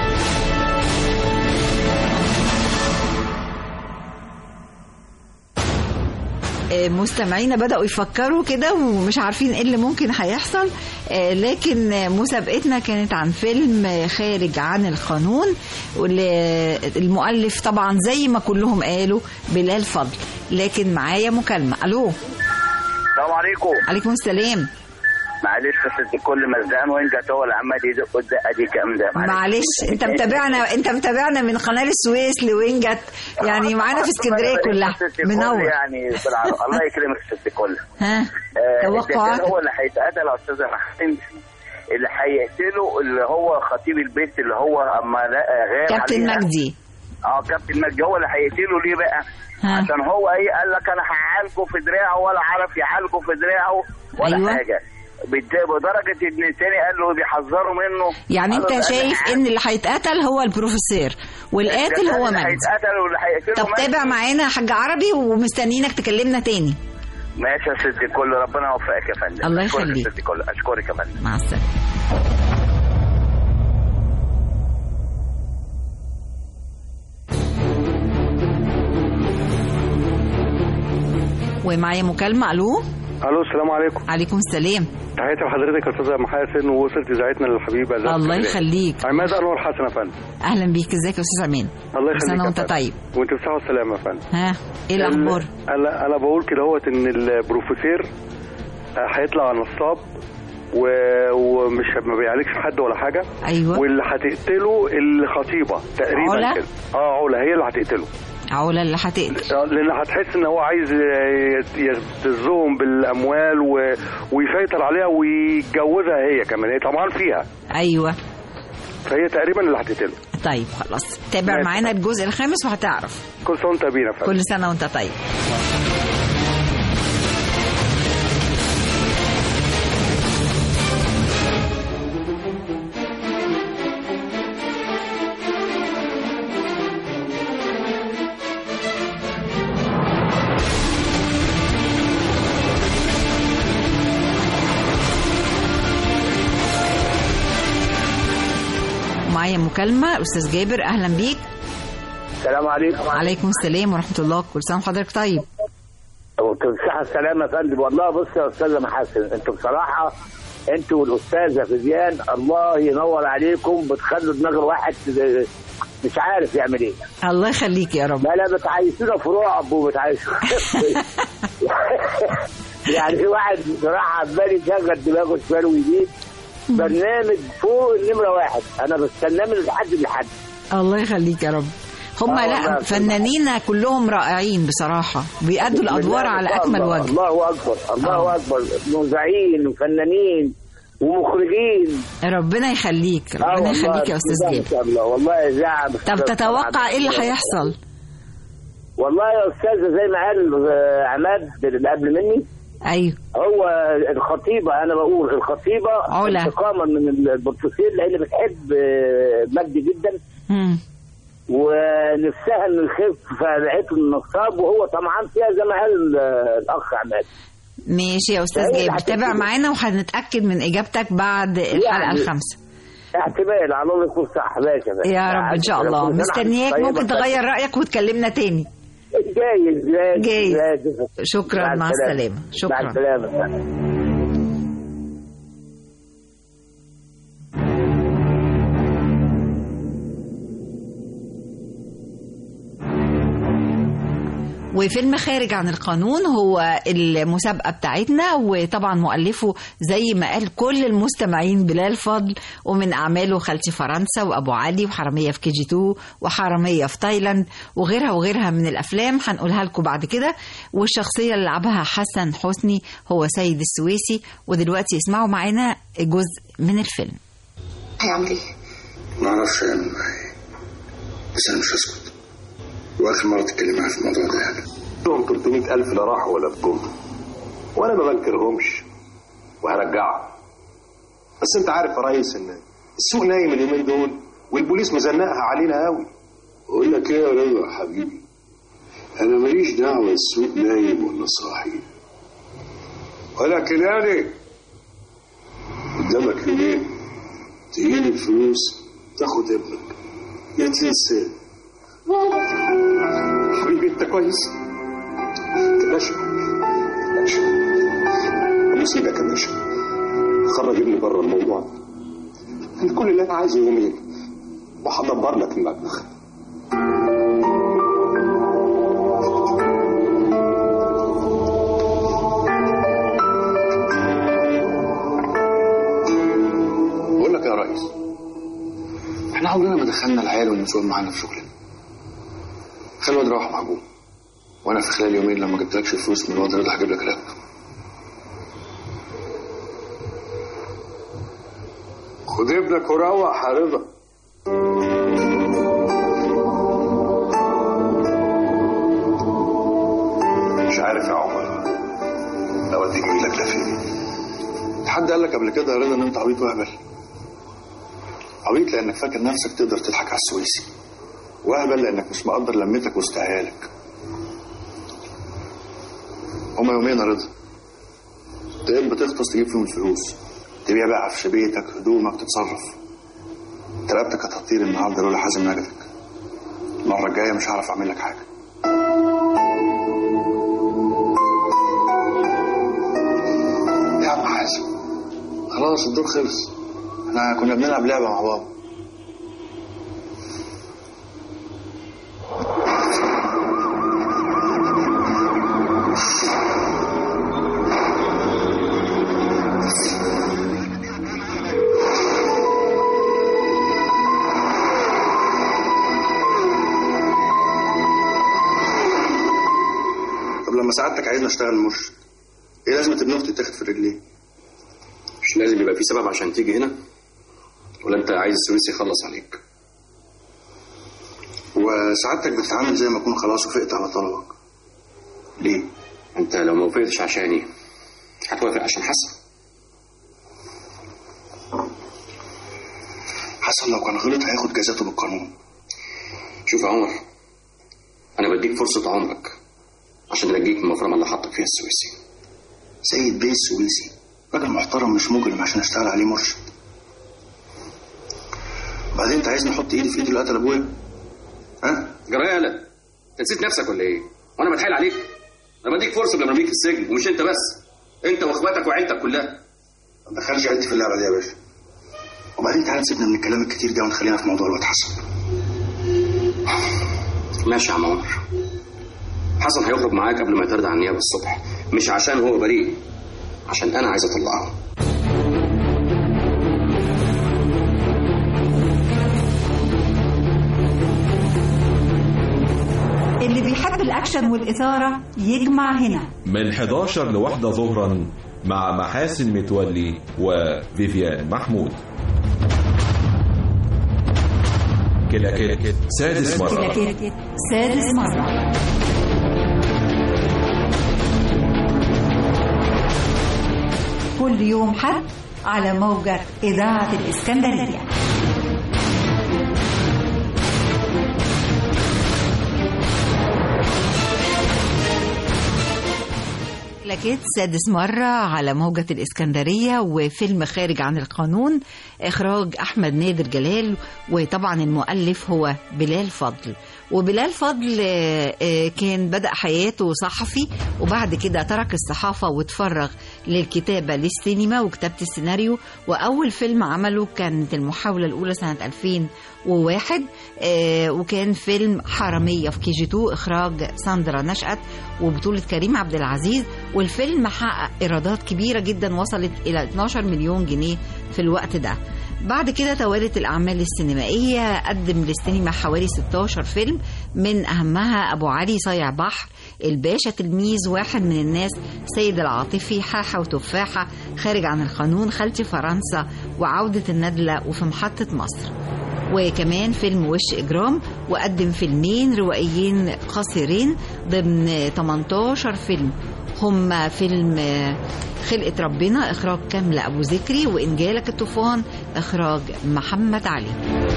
Speaker 3: مستمعينا بدأوا يفكروا كده ومش عارفين ايه اللي ممكن هيحصل، لكن مسابقتنا كانت عن فيلم خارج عن القانون، والمؤلف طبعا زي ما كلهم قالوا بلال فضل. لكن معايا مكالمة. الو،
Speaker 17: السلام عليكم.
Speaker 3: عليكم السلام.
Speaker 17: معلش بس الكل مزدان وين جت هو اللي عمال يدق الدقه دي كام ده.
Speaker 3: معلش انت متابعنا من قناه السويس لوينجت، يعني معانا في اسكندريه كلها. منور
Speaker 17: يعني بالعرض. الله يكرمك الست الكل.
Speaker 3: ها توقعات؟
Speaker 17: هو اللي هيتقتل يا استاذه محسن، اللي هيقتله اللي هو خطيب البيت اللي هو اما غير
Speaker 3: كابتن مجدي.
Speaker 17: كابتن مجدي هو اللي هيقتله. ليه بقى؟ عشان هو ايه قال لك انا هعالجه في دراعه ولا عارف يعالجه في دراعه ولا
Speaker 3: أيوة.
Speaker 17: حاجه، بدرجه ان الثاني قال له بيحذروا منه.
Speaker 3: يعني انت شايف ان اللي هيتقتل هو البروفيسور والقاتل هو مجدي. طب تابع معانا يا حاج عربي ومستنيينك تكلمنا تاني.
Speaker 17: ماشي يا ستي الكل، ربنا يوفقك يا فندم.
Speaker 3: الله يخليك.
Speaker 17: اشكرك يا فندم.
Speaker 3: مع السلامه. ومعايا مكالمة. الو
Speaker 23: السلام عليكم.
Speaker 3: عليكم السلام.
Speaker 23: تحياتي لحضرتك يا استاذه محاسن، ووصلت اذاعتنا للحبيبه.
Speaker 3: الله يخليك.
Speaker 23: عماد انور حسن يا فندم.
Speaker 3: اهلا بيك. ازيك يا استاذ عماد؟
Speaker 23: الله يخليك.
Speaker 3: سنه وانت طيب.
Speaker 23: وانت بصحه والسلامه يا فندم.
Speaker 3: ها ايه الاخبار؟
Speaker 23: انا بقول كده هوت ان البروفيسور هيطلع نصاب ومش ما بيعالجش حد ولا حاجه.
Speaker 3: ايوه.
Speaker 23: واللي هتقتله الخطيبه تقريبا
Speaker 3: علا
Speaker 23: كده. علا هي اللي هتقتله.
Speaker 3: علا اللي هتقتل،
Speaker 23: لان هتحس ان هو عايز يستزهم بالاموال ويسيطر عليها ويتجوزها هي كمان، هي طبعا فيها.
Speaker 3: ايوه.
Speaker 23: فهي تقريبا اللي هتقتله.
Speaker 3: طيب خلاص تابع معانا الجزء الخامس وهتعرف.
Speaker 23: كل سنه وانت بينا فندم.
Speaker 3: كل سنه وانت طيب. مكالمة. أستاذ جابر أهلا بيك.
Speaker 17: السلام عليكم.
Speaker 3: وعليكم السلام ورحمة الله. كل سنة وحضرتك طيب.
Speaker 17: وبصحة السلامة يا فندم. والله بص يا أستاذة محسن، أنتوا بصراحة أنتوا والأستاذة فيفيان الله ينور عليكم، بتخلوا دماغ الواحد مش عارف يعمل ايه.
Speaker 3: الله يخليك يا رب.
Speaker 17: لا بتعيشونا في رعب وبتعيشونا يعني واحد بصراحة عمال يشغل دماغه شمال ويمين. برنامج فوق النمرة 1 أنا بستناه من لحد.
Speaker 3: الله يخليك يا رب. هم لا فنانين كلهم رائعين بصراحة، بيأدوا الأدوار على أكمل وجه.
Speaker 17: الله أكبر الله أكبر. مذيعين وفنانين ومخرجين.
Speaker 3: ربنا يخليك ربنا يخليك يا أستاذ جابر.
Speaker 17: إن شاء الله والله إذاعة.
Speaker 3: طب تتوقع إيه اللي هيحصل؟
Speaker 17: والله يا أستاذة زي ما قال عماد اللي قبل مني.
Speaker 3: أيوه.
Speaker 17: هو الخطيبة، أنا بقول الخطيبة
Speaker 3: علا
Speaker 17: انتقاما من البطرسين لأن بتحب مجدي جدا. ونفسها ان الخف فلقيته النصاب وهو طمعان فيها زي ما قال الاخ عماد.
Speaker 3: ماشي يا استاذ جابر، تابع معانا وهنتاكد من اجابتك بعد الحلقه الخامسة.
Speaker 17: احتمال على الله يكون صح. ماشي
Speaker 3: يا رب ان شاء الله. مستنياك، ممكن تغير رايك وتكلمنا تاني.
Speaker 17: جايز.
Speaker 3: شكرا مع السلامه. شكرا.
Speaker 17: مع السلامه.
Speaker 3: وفيلم خارج عن القانون هو المسابقة بتاعتنا، وطبعا مؤلفه زي ما قال كل المستمعين بلال فضل، ومن أعماله خالتي فرنسا وأبو علي وحرامية في KG2 وحرامية في تايلاند وغيرها من الأفلام هنقولها لكم بعد كده. والشخصية اللي لعبها حسن حسني هو سيد السويسي. ودلوقتي اسمعوا معانا جزء من الفيلم.
Speaker 12: هيعمل ايه؟
Speaker 15: معرفش هيعمل معايا، بس أنا مش هسكت. واخر مره تتكلم معايا في الموضوع ده يعني
Speaker 11: لهم 300,000 لا راحوا ولا بجم، وانا ما بنكرهمش وهرجعهم. بس انت عارف يا ريس ان السوق نايم اليومين دول والبوليس مزنقها علينا قوي.
Speaker 15: اقول لك ايه يا رضا يا حبيبي، انا ماليش دعوه السوق نايم ولا صاحي، ولكن يعني قدامك يومين تجيب الفلوس تاخد ابنك يا تنسى.
Speaker 11: حبيبي انت كويس؟ باشا نسيبك يا باشا، خرج ابني بره الموضوع. انا كل اللي انا عايزه يومين وهدبر لك المبلغ. بقول لك يا ريس، احنا عمرنا ما دخلنا العيال والنسوان معانا في شغلنا. خلي الواد يروح مع ابوه، وانا في خلال يومين لما جبتلكش الفلوس من الواد رضا هجيب لك رقبته.
Speaker 15: خد ابنك وروح يا رضا.
Speaker 11: مش عارف يا عمر اوديك ميلك لفين. حد قال لك قبل كده يا رضا ان انت عبيط وهبل؟ عبيط لانك فاكر نفسك تقدر تضحك على السويسي، وهبل لانك مش مقدر لمتك واستعيالك. هما يومين يا رضا، تقل بتغطس تجيب فيهم الفلوس، تبيع بقى عفش بيتك هدومك تتصرف. انت رقبتك هتطير النهارده لولا حازم نجدك. المره الجايه مش هعرف اعمل لك حاجه. يا عم حازم خلاص الدور خلص، احنا كنا بنلعب لعبه مع بابا. لما سعادتك عايزني اشتغل مرشد، ايه لازمه ابن اختي تاخد في الرجلين؟
Speaker 18: مش لازم يبقى في سبب عشان تيجي هنا؟ ولا انت عايز السويسي يخلص عليك؟
Speaker 11: وسعادتك بتتعامل زي ما اكون خلاص وافقت على طلبك. ليه؟
Speaker 18: انت لو ما وافقتش عشاني هتوافق عشان حسن؟
Speaker 11: حسن لو كان غلط هياخد جزاته بالقانون.
Speaker 18: شوف يا عمر، انا بديك فرصه عمرك عشان نرجيك من المفرمه اللي حطك فيها السويسي.
Speaker 11: سيد بيه السويسي راجل محترم مش مجرم عشان اشتغل عليه مرشد.
Speaker 15: بعدين انت عايزني احط ايدي في ايد اللي قتل ابويا؟ ها؟
Speaker 18: جرايه يالا، انت نسيت نفسك ولا ايه؟ وانا بتحايل عليك؟ انا بديك فرصه قبل ما ارميك في السجن، ومش انت بس، انت واخواتك وعيلتك كلها.
Speaker 15: ما تدخلش عيلتي في اللعبه دي يا باشا. وبعدين تعالى نسيبنا من الكلام الكتير ده ونخلينا في موضوع الواد حسن.
Speaker 18: ماشي يا عم عمر. حسن هيخرج معاك قبل ما يترد على النيابه الصبح، مش عشان هو بريء، عشان انا عايز اطلعه.
Speaker 14: اللي بيحب الأكشن والإثارة يجمع هنا
Speaker 1: من 11 لواحدة ظهرا مع محاسن متولي وفيفيان محمود. كلاكيت سادس مرة.
Speaker 14: كلاكيت سادس مرة. كل يوم حد على موجة إذاعة الإسكندرية.
Speaker 3: كلاكيت سادس مرة على موجة الإسكندرية، وفيلم خارج عن القانون، إخراج أحمد نادر جلال، وطبعا المؤلف هو بلال فضل. وبلال فضل كان بدأ حياته صحفي، وبعد كده ترك الصحافة وتفرغ للكتابة للسينما وكتابة السيناريو. وأول فيلم عمله كانت المحاولة الأولى سنة 2001، وكان فيلم حرامية في KG2 إخراج ساندرا نشأت وبطولة كريم عبد العزيز. والفيلم حقق إيرادات كبيرة جدا وصلت إلى 12 مليون جنيه في الوقت ده. بعد كده توالت الأعمال السينمائية، قدم للسينما حوالي 16 فيلم، من أهمها أبو علي، صايع بحر، الباشا تلميذ، واحد من الناس، سيد العاطفي، حاحة وتفاحة، خارج عن القانون، خالتي فرنسا، وعودة الندلة، وفي محطة مصر. وكمان فيلم وش إجرام، وقدم فيلمين روائيين قصيرين ضمن 18 فيلم، هم فيلم خلقة ربنا إخراج كاملة أبو ذكري، وإن جالك الطوفان إخراج محمد علي.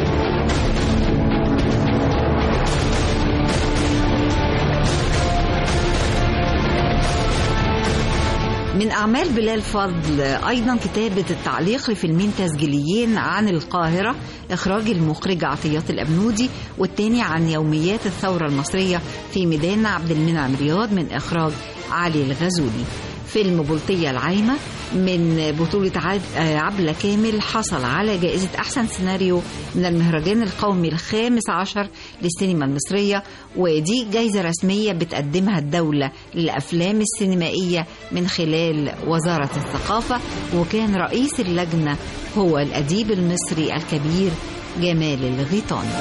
Speaker 3: من أعمال بلال فضل أيضا كتابة التعليق لفيلمين تسجيليين عن القاهرة إخراج المخرج عطيات الأبنودي، والتاني عن يوميات الثورة المصرية في ميدان عبد المنعم رياض من إخراج علي الغزولي. فيلم بلطية العايمة من بطولة عبلة كامل حصل على جائزة أحسن سيناريو من المهرجان القومي ال15 للسينما المصرية، ودي جائزة رسمية بتقدمها الدولة للأفلام السينمائية من خلال وزارة الثقافة، وكان رئيس اللجنة هو الأديب المصري الكبير جمال الغيطاني.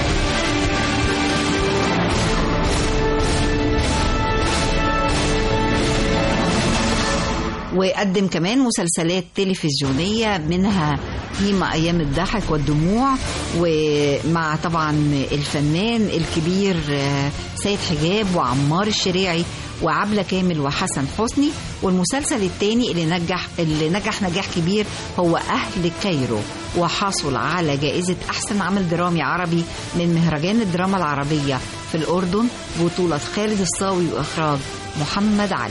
Speaker 3: وقدم كمان مسلسلات تلفزيونية، منها هيما أيام الضحك والدموع، ومع طبعا الفنان الكبير سيد حجاب وعمار الشريعي وعبلة كامل وحسن حسني. والمسلسل الثاني اللي نجح نجاح كبير هو أهل كايرو، وحصل على جائزة أحسن عمل درامي عربي من مهرجان الدراما العربية في الأردن، بطولة خالد الصاوي وإخراج محمد علي.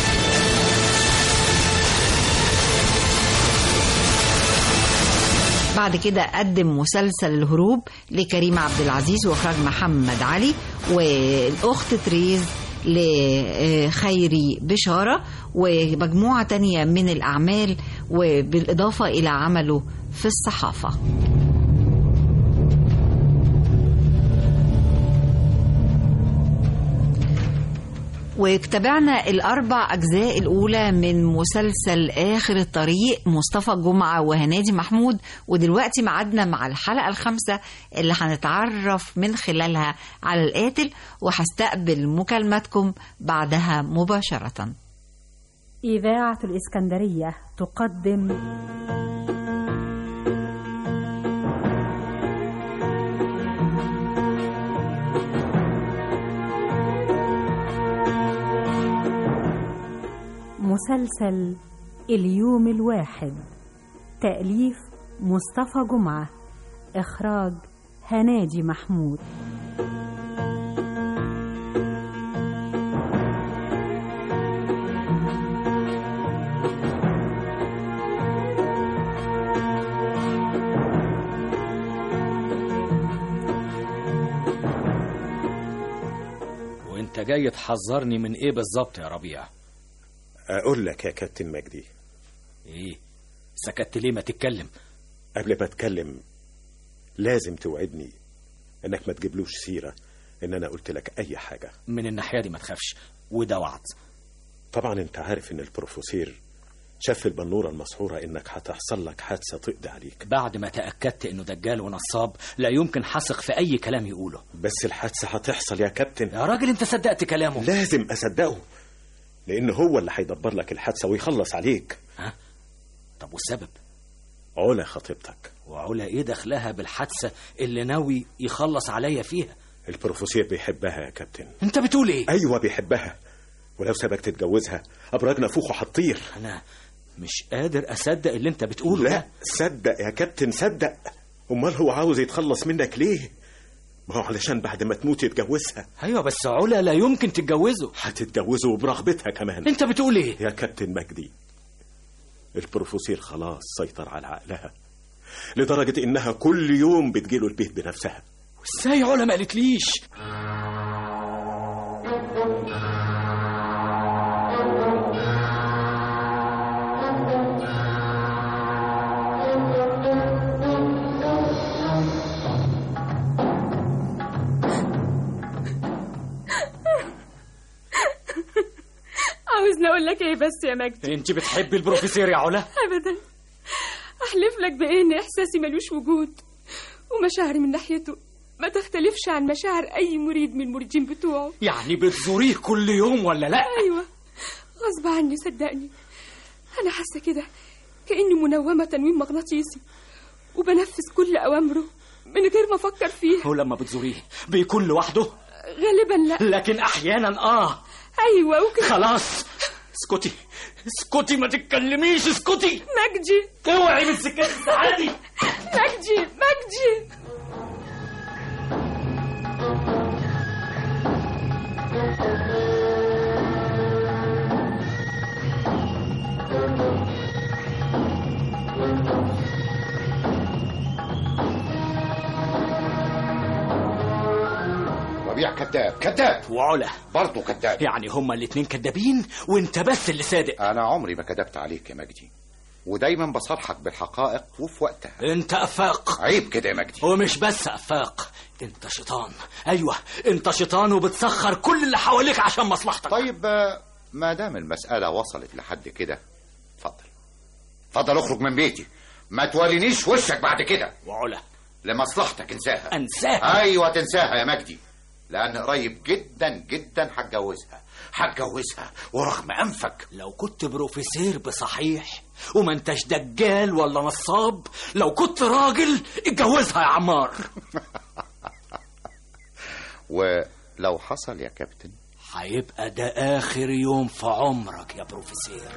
Speaker 3: بعد كده قدم مسلسل الهروب لكريم عبد العزيز وإخراج محمد علي، والأخت تريز لخيري بشارة، ومجموعة تانية من الأعمال، وبالإضافة إلى عمله في الصحافة. وتابعنا الأربع أجزاء الأولى من مسلسل آخر الطريق مصطفى جمعة وهنادي محمود، ودلوقتي معادنا مع الحلقة الخامسة اللي هنتعرف من خلالها على القاتل، وهستقبل مكالماتكم بعدها مباشرة.
Speaker 2: إذاعة الإسكندرية تقدم مسلسل اليوم الواحد، تأليف مصطفى جمعة، إخراج هنادي محمود.
Speaker 8: جاي تحذرني من ايه بالظبط يا ربيع؟
Speaker 16: اقول لك يا كابتن مجدي.
Speaker 8: ايه سكت ليه؟ ما تتكلم.
Speaker 16: قبل ما اتكلم لازم توعدني انك ما تجيبلوش سيرة ان انا قلت لك اي حاجة.
Speaker 8: من الناحية دي ما تخافش، وده وعد.
Speaker 16: طبعا انت عارف ان البروفيسور شاف في البنورة المسحورة انك هتحصل لك حادثة تقضي عليك.
Speaker 8: بعد ما تأكدت انه دجال ونصاب لا يمكن حثق في اي كلام يقوله.
Speaker 16: بس الحادثة هتحصل يا كابتن.
Speaker 8: يا راجل انت صدقت كلامه.
Speaker 16: لازم اصدقه، لان هو اللي هيدبر لك الحادثة ويخلص عليك.
Speaker 8: ها؟ طب والسبب؟
Speaker 16: علا خطيبتك.
Speaker 8: وعلا ايه دخلها بالحادثة اللي ناوي يخلص عليا فيها؟
Speaker 16: البروفيسور بيحبها يا كابتن.
Speaker 8: انت بتقول ايه؟
Speaker 16: ايوه بيحبها، ولو سابك تتجوزها ابراج نافوخه هتطير.
Speaker 8: انا مش قادر اصدق اللي انت بتقوله.
Speaker 16: لا صدق يا كابتن صدق. امال هو عاوز يتخلص منك ليه؟ ما هو علشان بعد ما تموت يتجوزها.
Speaker 8: ايوه بس علا لا يمكن تتجوزه.
Speaker 16: هتتجوزه برغبتها كمان.
Speaker 8: انت بتقول ايه
Speaker 16: يا كابتن مجدي؟ البروفيسور خلاص سيطر على عقلها لدرجة انها كل يوم بتجيله البيت بنفسها.
Speaker 8: ازاي علا ما قالتليش؟
Speaker 7: عاوزني اقول لك ايه بس يا مجدي؟
Speaker 8: انت بتحبي البروفيسور يا علا؟
Speaker 7: ابدا، احلف لك بايه ان احساسي ملوش وجود، ومشاعري من ناحيته ما تختلفش عن مشاعر اي مريد من المريدين بتوعه.
Speaker 8: يعني بتزوريه كل يوم ولا لا؟
Speaker 7: ايوه غصب عني صدقني. انا حاسه كده كاني منومه تنويم مغناطيسي وبنفذ كل اوامره من غير ما افكر فيها.
Speaker 8: ولما بتزوريه بيكون لوحده؟
Speaker 7: غالبا لا،
Speaker 8: لكن احيانا
Speaker 7: ايوه وكده.
Speaker 8: خلاص اسكتي اسكتي ما تتكلميش اسكتي.
Speaker 7: مجدي
Speaker 8: اوعي من سكات السعادي.
Speaker 7: مجدي
Speaker 9: ربيع كذاب
Speaker 8: وعلا
Speaker 9: برضه كذاب.
Speaker 8: يعني هما الاتنين كذابين وانت بس اللي صادق.
Speaker 9: انا عمري ما كذبت عليك يا مجدي، ودايما بصرحك بالحقائق وفي وقتها.
Speaker 8: انت افاق.
Speaker 9: عيب كده يا مجدي.
Speaker 8: ومش بس افاق، انت شيطان. ايوه انت شيطان وبتسخر كل اللي حواليك عشان مصلحتك.
Speaker 9: طيب ما دام المسألة وصلت لحد كده اتفضل اخرج من بيتي، ما تولينيش وشك بعد كده.
Speaker 8: وعلا
Speaker 9: لمصلحتك انساها.
Speaker 8: انساها؟
Speaker 9: ايوه تنساها يا مجدي، لان قريب جدا جدا هتجوزها ورغم انفك.
Speaker 8: لو كنت بروفيسور بصحيح وما انتش دجال ولا نصاب، لو كنت راجل اتجوزها يا عمار.
Speaker 9: ولو حصل يا كابتن
Speaker 8: هيبقى ده اخر يوم في عمرك يا بروفيسور.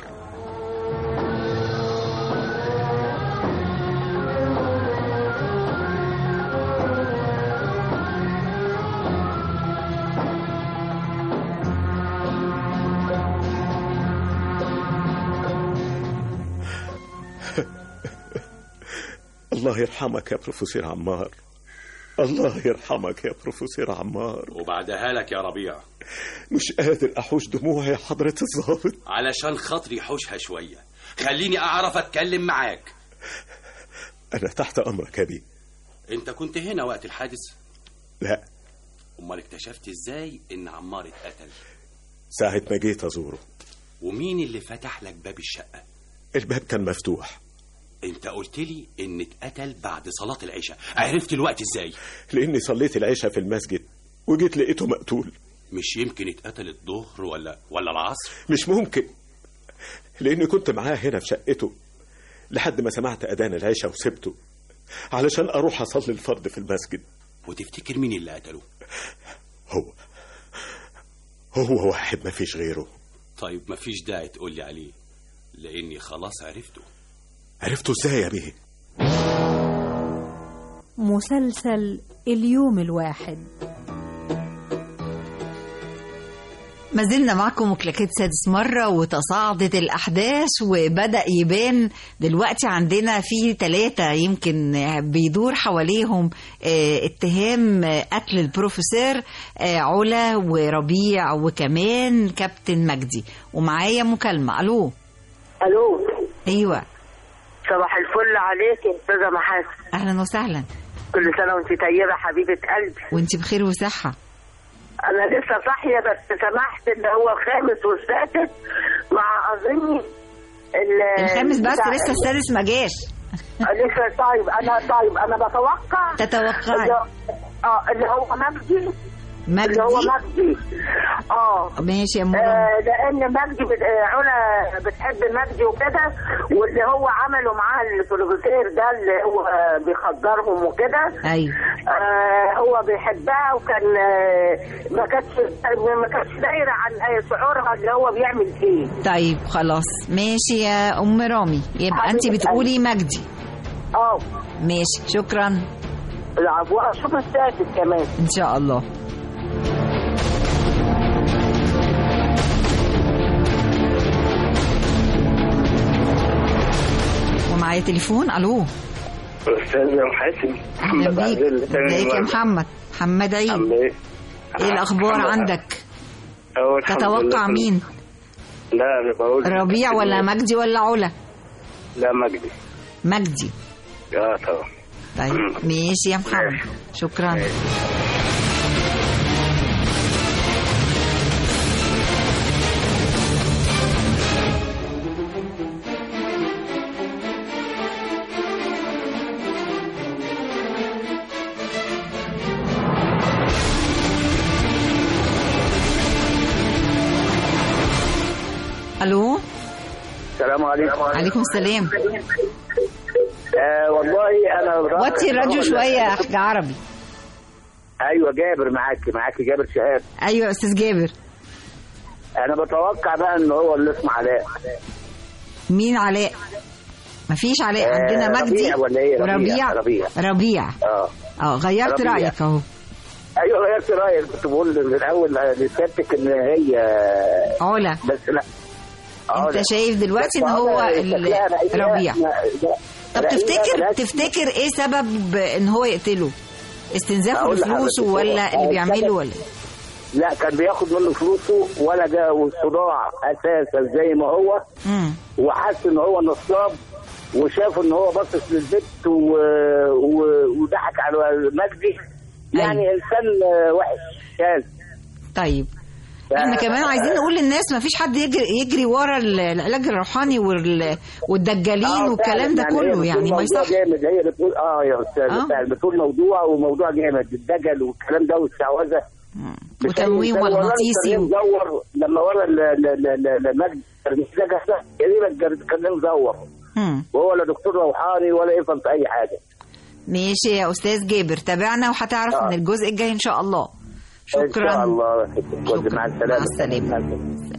Speaker 16: الله يرحمك يا بروفيسور عمار، الله يرحمك يا بروفيسور عمار.
Speaker 18: وبعدها لك يا ربيع.
Speaker 16: مش قادر احوش دموعي يا حضرة الضابط.
Speaker 18: علشان خاطري حوشها شوية، خليني اعرف اتكلم معاك.
Speaker 16: انا تحت امرك يا بيه.
Speaker 18: انت كنت هنا وقت الحادث؟
Speaker 16: لا.
Speaker 18: امال اكتشفت ازاي ان عمار اتقتل؟
Speaker 16: ساعة ما جيت ازوره.
Speaker 18: ومين اللي فتح لك باب الشقة؟
Speaker 16: الباب كان مفتوح.
Speaker 18: انت قلت لي ان اتقتل بعد صلاة العشاء، عرفت الوقت ازاي؟
Speaker 16: لاني صليت العشاء في المسجد وجيت لقيته مقتول.
Speaker 18: مش يمكن اتقتل الظهر ولا العصر؟
Speaker 16: مش ممكن، لاني كنت معاه هنا في شقته لحد ما سمعت اذان العشاء وسبته علشان اروح اصلي الفرض في المسجد.
Speaker 18: وتفتكر مين اللي قتله؟
Speaker 16: هو واحد ما فيش غيره.
Speaker 18: طيب ما فيش داعي تقول لي عليه، لاني خلاص
Speaker 16: عرفته ازاي يا بيه؟
Speaker 2: مسلسل اليوم الواحد.
Speaker 3: ما زلنا معكم وكلاكيت سادس مرة، وتصاعدت الأحداث وبدأ يبان دلوقتي عندنا في 3 يمكن بيدور حواليهم اتهام قتل البروفيسور علا وربيع وكمان كابتن مجدي. ومعايا مكالمة. ألو. أيوة.
Speaker 21: صباح الفل عليك يا أستاذة محاسن.
Speaker 3: أهلا وسهلا.
Speaker 21: كل سنة وأنت طيبة حبيبة قلبي.
Speaker 3: وأنت بخير وصحة.
Speaker 21: أنا لسه صاحية بس سمحت إن هو الخامس والسادس مع أظني
Speaker 3: الخامس بس لسه السادس ما جاش.
Speaker 21: لسه. طيب أنا بتوقع.
Speaker 3: تتوقعي؟
Speaker 21: اللي هو مجدي.
Speaker 3: مجدي
Speaker 21: اللي هو مجدي.
Speaker 3: ماشي يا
Speaker 21: لأن مجدي علا بتحب مجدي وكده، واللي هو عمله معاه البروفيسور ده اللي هو بيخدرهم وكده.
Speaker 3: ايوه.
Speaker 21: هو بيحبها، وكان ما كانتش دايره عن شعورها اللي هو بيعمل فيه.
Speaker 3: طيب خلاص ماشي يا ام رامي، يبقى انت بتقولي مجدي. ماشي شكرا.
Speaker 21: العفو. اشوف السادس كمان
Speaker 3: ان شاء الله. ومعايا تليفون. الو.
Speaker 23: استاذ محاسن.
Speaker 3: اهلا بيك. ازيك يا محمد؟ محمد عيد. ايه الاخبار عندك؟ تتوقع مين؟
Speaker 23: لا انا بقول
Speaker 3: ربيع ولا مجدي ولا علا؟
Speaker 23: لا مجدي.
Speaker 3: مجدي.
Speaker 23: طبعا.
Speaker 3: طيب ماشي يا محمد. شكرا. الو.
Speaker 17: السلام عليكم.
Speaker 3: عليكم السلام.
Speaker 17: والله انا
Speaker 3: وطي الراديو شويه يا حاج عربي.
Speaker 17: ايوه جابر معاكي جابر شهاب.
Speaker 3: ايوه استاذ جابر.
Speaker 17: انا بتوقع بقى ان هو اللي اسمه علاء.
Speaker 3: مين علاء؟ مفيش علاء. عندنا مجدي.
Speaker 17: ربيع ولا ايه؟
Speaker 3: ربيع. غيرت رايك اهو.
Speaker 17: ايوه غيرت رايي. كنت بقول من الاول لسيادتك ان هي
Speaker 3: علا،
Speaker 17: بس لا.
Speaker 3: انت شايف دلوقتي ان هو ربيع. طب تفتكر ايه سبب ان هو يقتله؟ استنزافه لفلوسه ولا اللي بيعمله ولا؟
Speaker 17: لا كان بياخد منه فلوسه ولا جاء والصداع اساسا زي ما هو. وحس ان هو نصاب، وشاف ان هو باصص للبت وضحك على مجدي. يعني انسان وحش شاذ.
Speaker 3: طيب احنا كمان عايزين نقول للناس ما فيش حد يجري ورا العلاج الروحاني والدجالين والكلام ده كله، يعني ما يصح.
Speaker 17: جامد. هي بتقول يا استاذ بتقول موضوع جامد، الدجل والكلام ده والشعوذه
Speaker 3: وتمويم والمغناطيسي.
Speaker 17: لما ورا لمجد تقريبا كان مزور، وهو لا دكتور روحاني ولا يفهم في اي حاجه.
Speaker 3: ماشي يا استاذ جابر، تابعنا وهتعرف من الجزء الجاي ان شاء الله. شكرا.
Speaker 17: ان شاء الله.
Speaker 3: شكرا.
Speaker 17: مع السلامه.
Speaker 3: مع السلامه.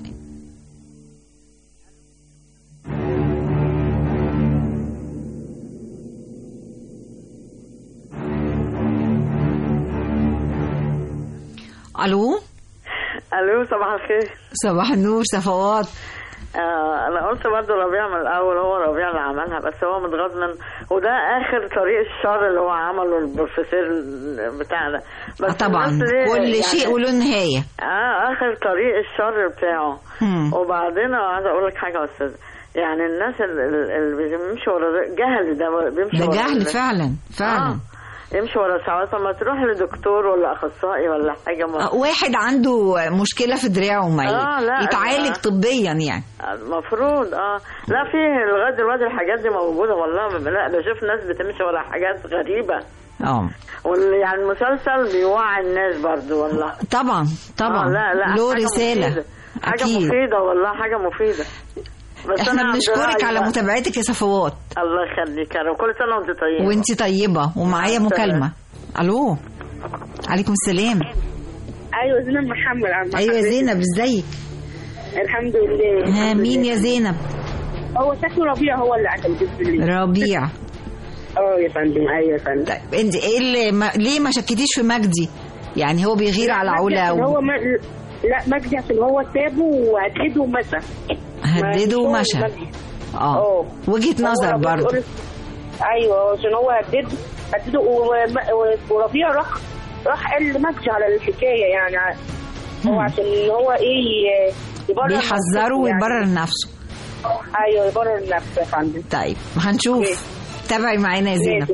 Speaker 3: الو.
Speaker 21: صباح الخير.
Speaker 3: صباح النور. صفوات.
Speaker 21: انا قلت برضه ربيع من الاول، هو ربيع اللي عملها، بس هو متغاظ من، وده اخر طريق الشر اللي هو عمله البروفيسور بتاعنا. بس
Speaker 3: طبعا كل شيء وله نهايه.
Speaker 21: اخر طريق الشر بتاعه. وبعدين عايزه اقول لك حاجه يا استاذ، يعني الناس اللي بيمشوا ورا جهل، ده بيمشي
Speaker 3: ده جهل فعلا.
Speaker 21: يمشي ورا الشعوذة. ما تروح لدكتور ولا اخصائي ولا حاجه.
Speaker 3: واحد عنده مشكله في دراعه ما يتعالج طبيا يعني
Speaker 21: المفروض. لا في لغايه دلوقتي الحاجات دي موجوده والله. لا بشوف ناس بتمشي ورا حاجات غريبه. يعني المسلسل بيوعي الناس برضو والله.
Speaker 3: طبعا
Speaker 21: لا
Speaker 3: له رساله.
Speaker 21: حاجه مفيده والله، حاجه مفيده.
Speaker 3: احنا بنشكرك على متابعتك يا صفوات.
Speaker 21: الله يخليك، وكل سنه وانت طيبه.
Speaker 3: وانت طيبه. ومعايا مكالمه. الو. عليكم السلام.
Speaker 21: ايوه زينب محمد.
Speaker 3: ايوه زينب، ازيك؟
Speaker 21: الحمد لله.
Speaker 3: مين يا زينب؟
Speaker 21: هو شكله ربيع، هو اللي قتل بسم الله.
Speaker 3: ربيع.
Speaker 21: يا فندم. ايوه يا فندم.
Speaker 3: طيب انت ايه ليه ما شكيتيش في مجدي؟ يعني هو بيغير على علا
Speaker 21: هو
Speaker 20: لا مجدي عشان هو سابه وهدده ومشى.
Speaker 3: هدده ومشى. وجهة نظر برضه.
Speaker 20: ايوه عشان هو هدده وربيع راح قال لمجدي على الحكايه يعني. هو عشان هو ايه يبرر
Speaker 3: بيحذره ويبرر نفسه.
Speaker 20: ايوه يبرر نفسه يا فندم.
Speaker 3: طيب هنشوف. تابعي معانا يا زينب.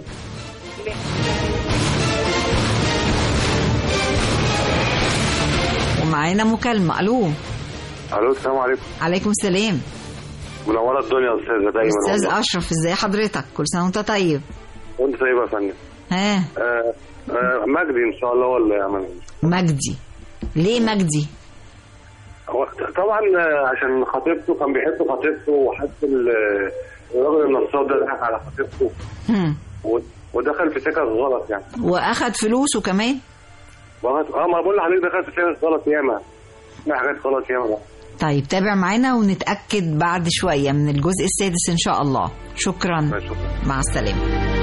Speaker 3: ومعانا مكالمة. الو
Speaker 23: السلام عليكم.
Speaker 3: عليكم السلام.
Speaker 23: منوره الدنيا يا استاذه دايما.
Speaker 3: استاذ اشرف ازاي حضرتك؟ كل سنه وانت طيب.
Speaker 23: وانت طيب يا فندم. مجدي ان شاء الله ولا يا
Speaker 3: مجدي. ليه مجدي؟
Speaker 23: طبعا عشان خطيبته كان بيحب خطيبته وحس الراجل النصاب ده ضحك على خطيبته ودخل في سكك غلط يعني.
Speaker 3: واخد فلوسه كمان.
Speaker 23: ما بقول لحضرتك دخل في سكك غلط ياما. في حاجات غلط ياما.
Speaker 3: طيب تابع معانا ونتأكد بعد شوية من الجزء السادس إن شاء الله. شكرا. مع السلامة.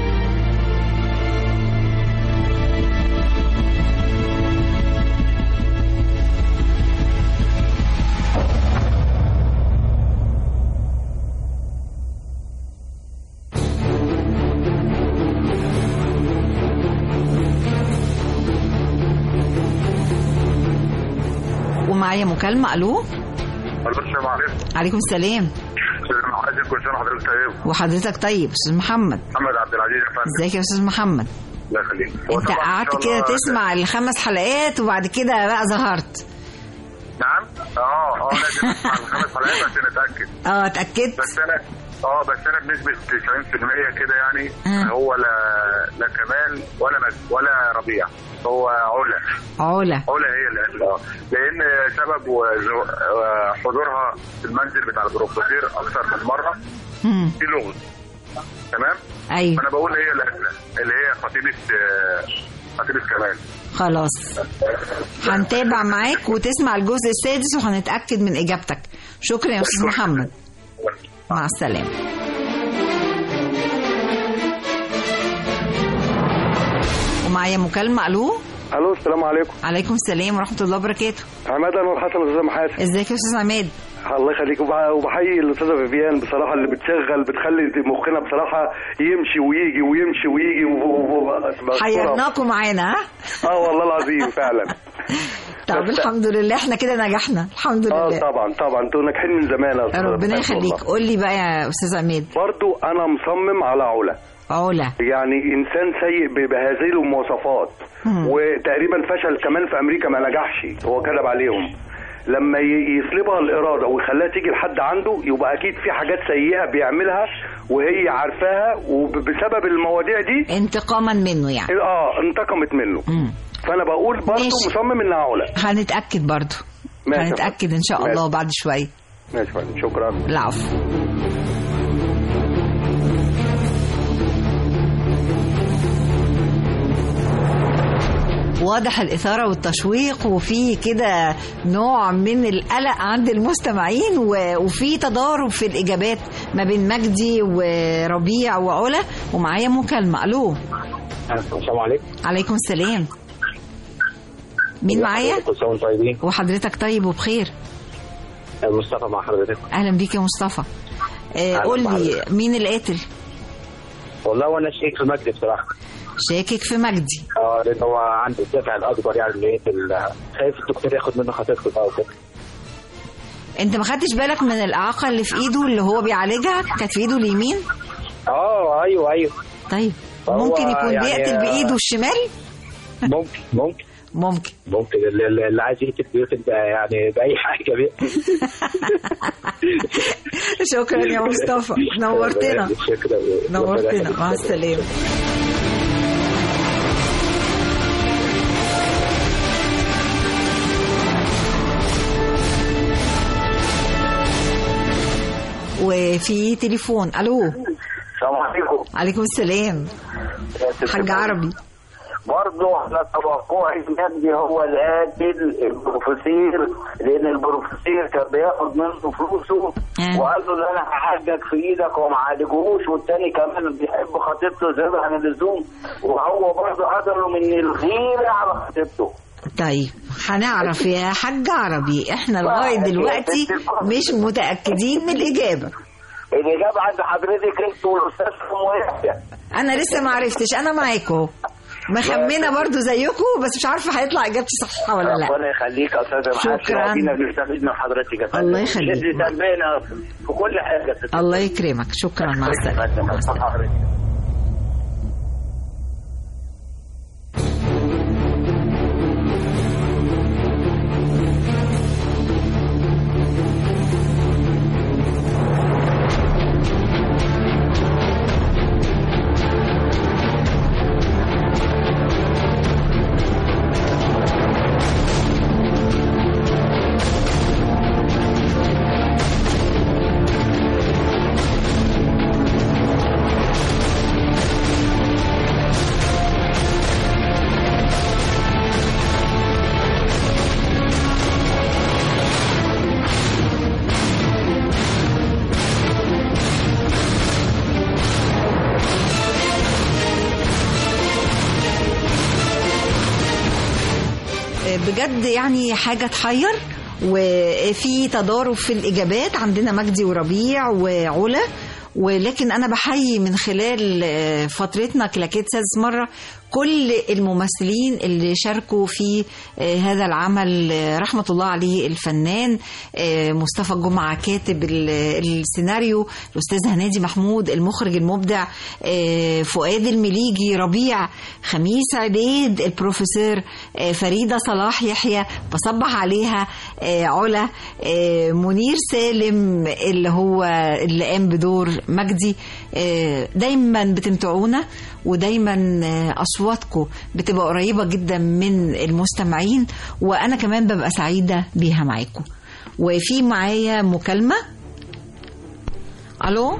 Speaker 3: ومعايا مكالمة. الو
Speaker 23: السلام عليكم.
Speaker 3: عليكم السلام.
Speaker 23: كل سنه وحضرتك طيب.
Speaker 3: وحضرتك طيب. استاذ محمد
Speaker 23: عبد العزيز يا فندم.
Speaker 3: ازيك يا استاذ محمد؟
Speaker 23: الله يخليك.
Speaker 3: انت قعدت كده تسمع ال5 حلقات وبعد كده بقى ظهرت.
Speaker 23: نعم. لازم اسمع ال5 حلقات عشان اتاكد.
Speaker 3: اتاكدت.
Speaker 23: بس انا بنسبه 90% كده يعني. هو لا كمال ولا ربيع. هو علا هي اللي لان سبب حضورها في المنزل بتاع البروفيسور اكثر من مره في لغز. تمام.
Speaker 3: ايوه
Speaker 23: انا بقول هي اللي هي خطيبه كمال.
Speaker 3: خلاص هنتابع معاك وتسمع الجزء السادس وهنتاكد من اجابتك. شكرا يا استاذ محمد. مع السلامه. ومعايا مكالمة. الو
Speaker 23: السلام عليكم.
Speaker 3: عليكم السلام ورحمة الله وبركاته.
Speaker 23: عماد انور حسن. استاذ محاسن.
Speaker 3: ازيك يا استاذ عماد؟
Speaker 23: الله يخليك. وبحيي الاستاذه فيفيان بصراحه اللي بتخلي مخنا بصراحه يمشي ويجي
Speaker 3: حيرناكم معانا.
Speaker 23: والله العظيم فعلا.
Speaker 3: طب الحمد لله احنا كده نجحنا الحمد لله.
Speaker 23: طبعا انتوا ناجحين من زمان.
Speaker 3: ربنا يخليك. قول لي بقى يا استاذ عماد.
Speaker 23: برضو انا مصمم على علا يعني انسان سيء بهذه المواصفات وتقريبا فشل كمان في امريكا ما نجحش. هو كذب عليهم. لما يسلبها الاراده ويخليها تيجي لحد عنده يبقى اكيد في حاجات سيئه بيعملها وهي عارفاها وبسبب المواضيع دي
Speaker 3: انتقاما منه يعني.
Speaker 23: انتقمت منه. فانا بقول برضه مصمم انها علا.
Speaker 3: هنتاكد برضه. هنتاكد ان شاء الله بعد شويه.
Speaker 23: ماشي. شكرا.
Speaker 3: العفو. واضح الإثارة والتشويق وفي كده نوع من القلق عند المستمعين وفي تضارب في الإجابات ما بين مجدي وربيع وعلا. ومعايا مكالمة. ألو
Speaker 23: السلام عليكم.
Speaker 3: عليكم السلام. مين معايا؟ وحضرتك طيب وبخير.
Speaker 23: مصطفى مع حضرتك.
Speaker 3: أهلا بيك يا مصطفى. قول لي مين القاتل؟
Speaker 23: والله وانا شاكك في مجدي بصراحه.
Speaker 3: شاكك في مجدي؟
Speaker 23: لان هو عنده الدافع الاكبر يعني اللي خايف الدكتور ياخد منه خطيبته بقى وكده.
Speaker 3: انت ما خدتش بالك من الاعاقه اللي في ايده اللي هو بيعالجها؟ كانت في ايده اليمين.
Speaker 23: ايوه.
Speaker 3: طيب ممكن يكون يعني بيقتل بايده الشمال.
Speaker 23: ممكن اللي عايز يقتل بيقتل يعني باي حاجه بيقتل.
Speaker 3: شكرا يا مصطفى. نورتنا. مع السلامه. وفي تليفون. الو
Speaker 23: السلام عليكم.
Speaker 3: عليكم السلام. حاج عربي.
Speaker 17: برضه على توقعي مجدي هو القاتل البروفيسير، لان البروفيسير كان بياخد منه فلوسه وقال له ان انا هعالجك في ايدك وما عالجوش، والتاني كمان بيحب خطيبته زياده عن اللزوم وهو برضه قتله من الغيره على خطيبته.
Speaker 14: طيب هنعرف يا حاج عربي، احنا لغايه دلوقتي مش متاكدين من الاجابه.
Speaker 17: الاجابه عند حضرتك انت والاستاذ حمويه.
Speaker 14: انا لسه ما عرفتش، انا معاكم مخمنه برضو زيكم، بس مش عارفه هيطلع اجابتي صحيحه ولا لا.
Speaker 17: ربنا يخليك يا استاذه محمد،
Speaker 14: شكرا.
Speaker 17: بنستفيد من حضرتك يا فندم.
Speaker 14: الله يخليك.
Speaker 17: في كل حاجه.
Speaker 14: الله يكرمك، شكرا. مع السلامه. بجد يعني حاجة تحير، وفي تضارب في الإجابات. عندنا مجدي وربيع وعلا، ولكن أنا بحيي من خلال فترتنا كلاكيت سادس مرة كل الممثلين اللي شاركوا في هذا العمل، رحمة الله عليه الفنان مصطفى جمعة كاتب السيناريو، الأستاذ هنادي محمود المخرج المبدع، فؤاد المليجي، ربيع، خميس عبيد، البروفيسور فريدة صلاح يحيى بصبح عليها، علا، منير سالم اللي قام بدور مجدي. دايما بتمتعونا، ودايما أصواتكم بتبقى قريبة جدا من المستمعين، وأنا كمان ببقى سعيدة بيها معاكم. وفي معايا مكالمة. ألو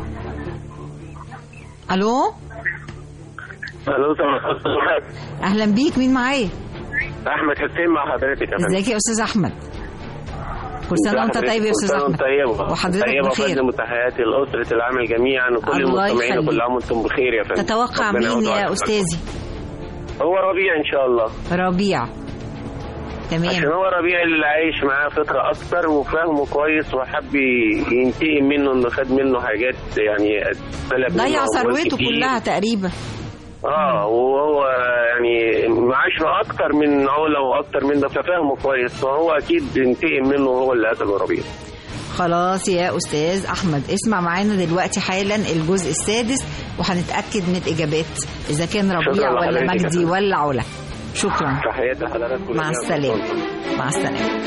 Speaker 14: ألو
Speaker 10: ألو،
Speaker 14: أهلا بيك، مين معايا؟
Speaker 10: أحمد حسين مع حضرتك.
Speaker 14: ازيك يا أستاذ أحمد؟ كل سنة وأنت طيب يا أستاذ أحمد. وحضرتك بخير.
Speaker 10: طيبة، وتحياتي لأسرة العمل جميعا وكل المستمعين، وكل عام وأنتم بخير يا فندم.
Speaker 14: تتوقع مين يا أستاذي؟
Speaker 10: هو ربيع إن شاء الله.
Speaker 14: ربيع، تمام.
Speaker 10: عشان هو ربيع اللي عايش معاه فترة أكتر وفاهمه كويس، وحب ينتقم منه إنه خد منه حاجات، يعني
Speaker 14: ضيع ثروته كلها تقريبا.
Speaker 10: وهو يعني معاشره اكتر من علا واكتر من ده، ففاهمه كويس، فهو اكيد ينتقم منه، هو اللي قتله ربيع.
Speaker 14: خلاص يا أستاذ أحمد، اسمع معانا دلوقتي حالا الجزء السادس، وهنتأكد من الإجابات إذا كان ربيع ولا مجدي ولا علا. شكرا.
Speaker 10: تحياتي لحضرتك.
Speaker 14: مع السلامة. مع السلامة.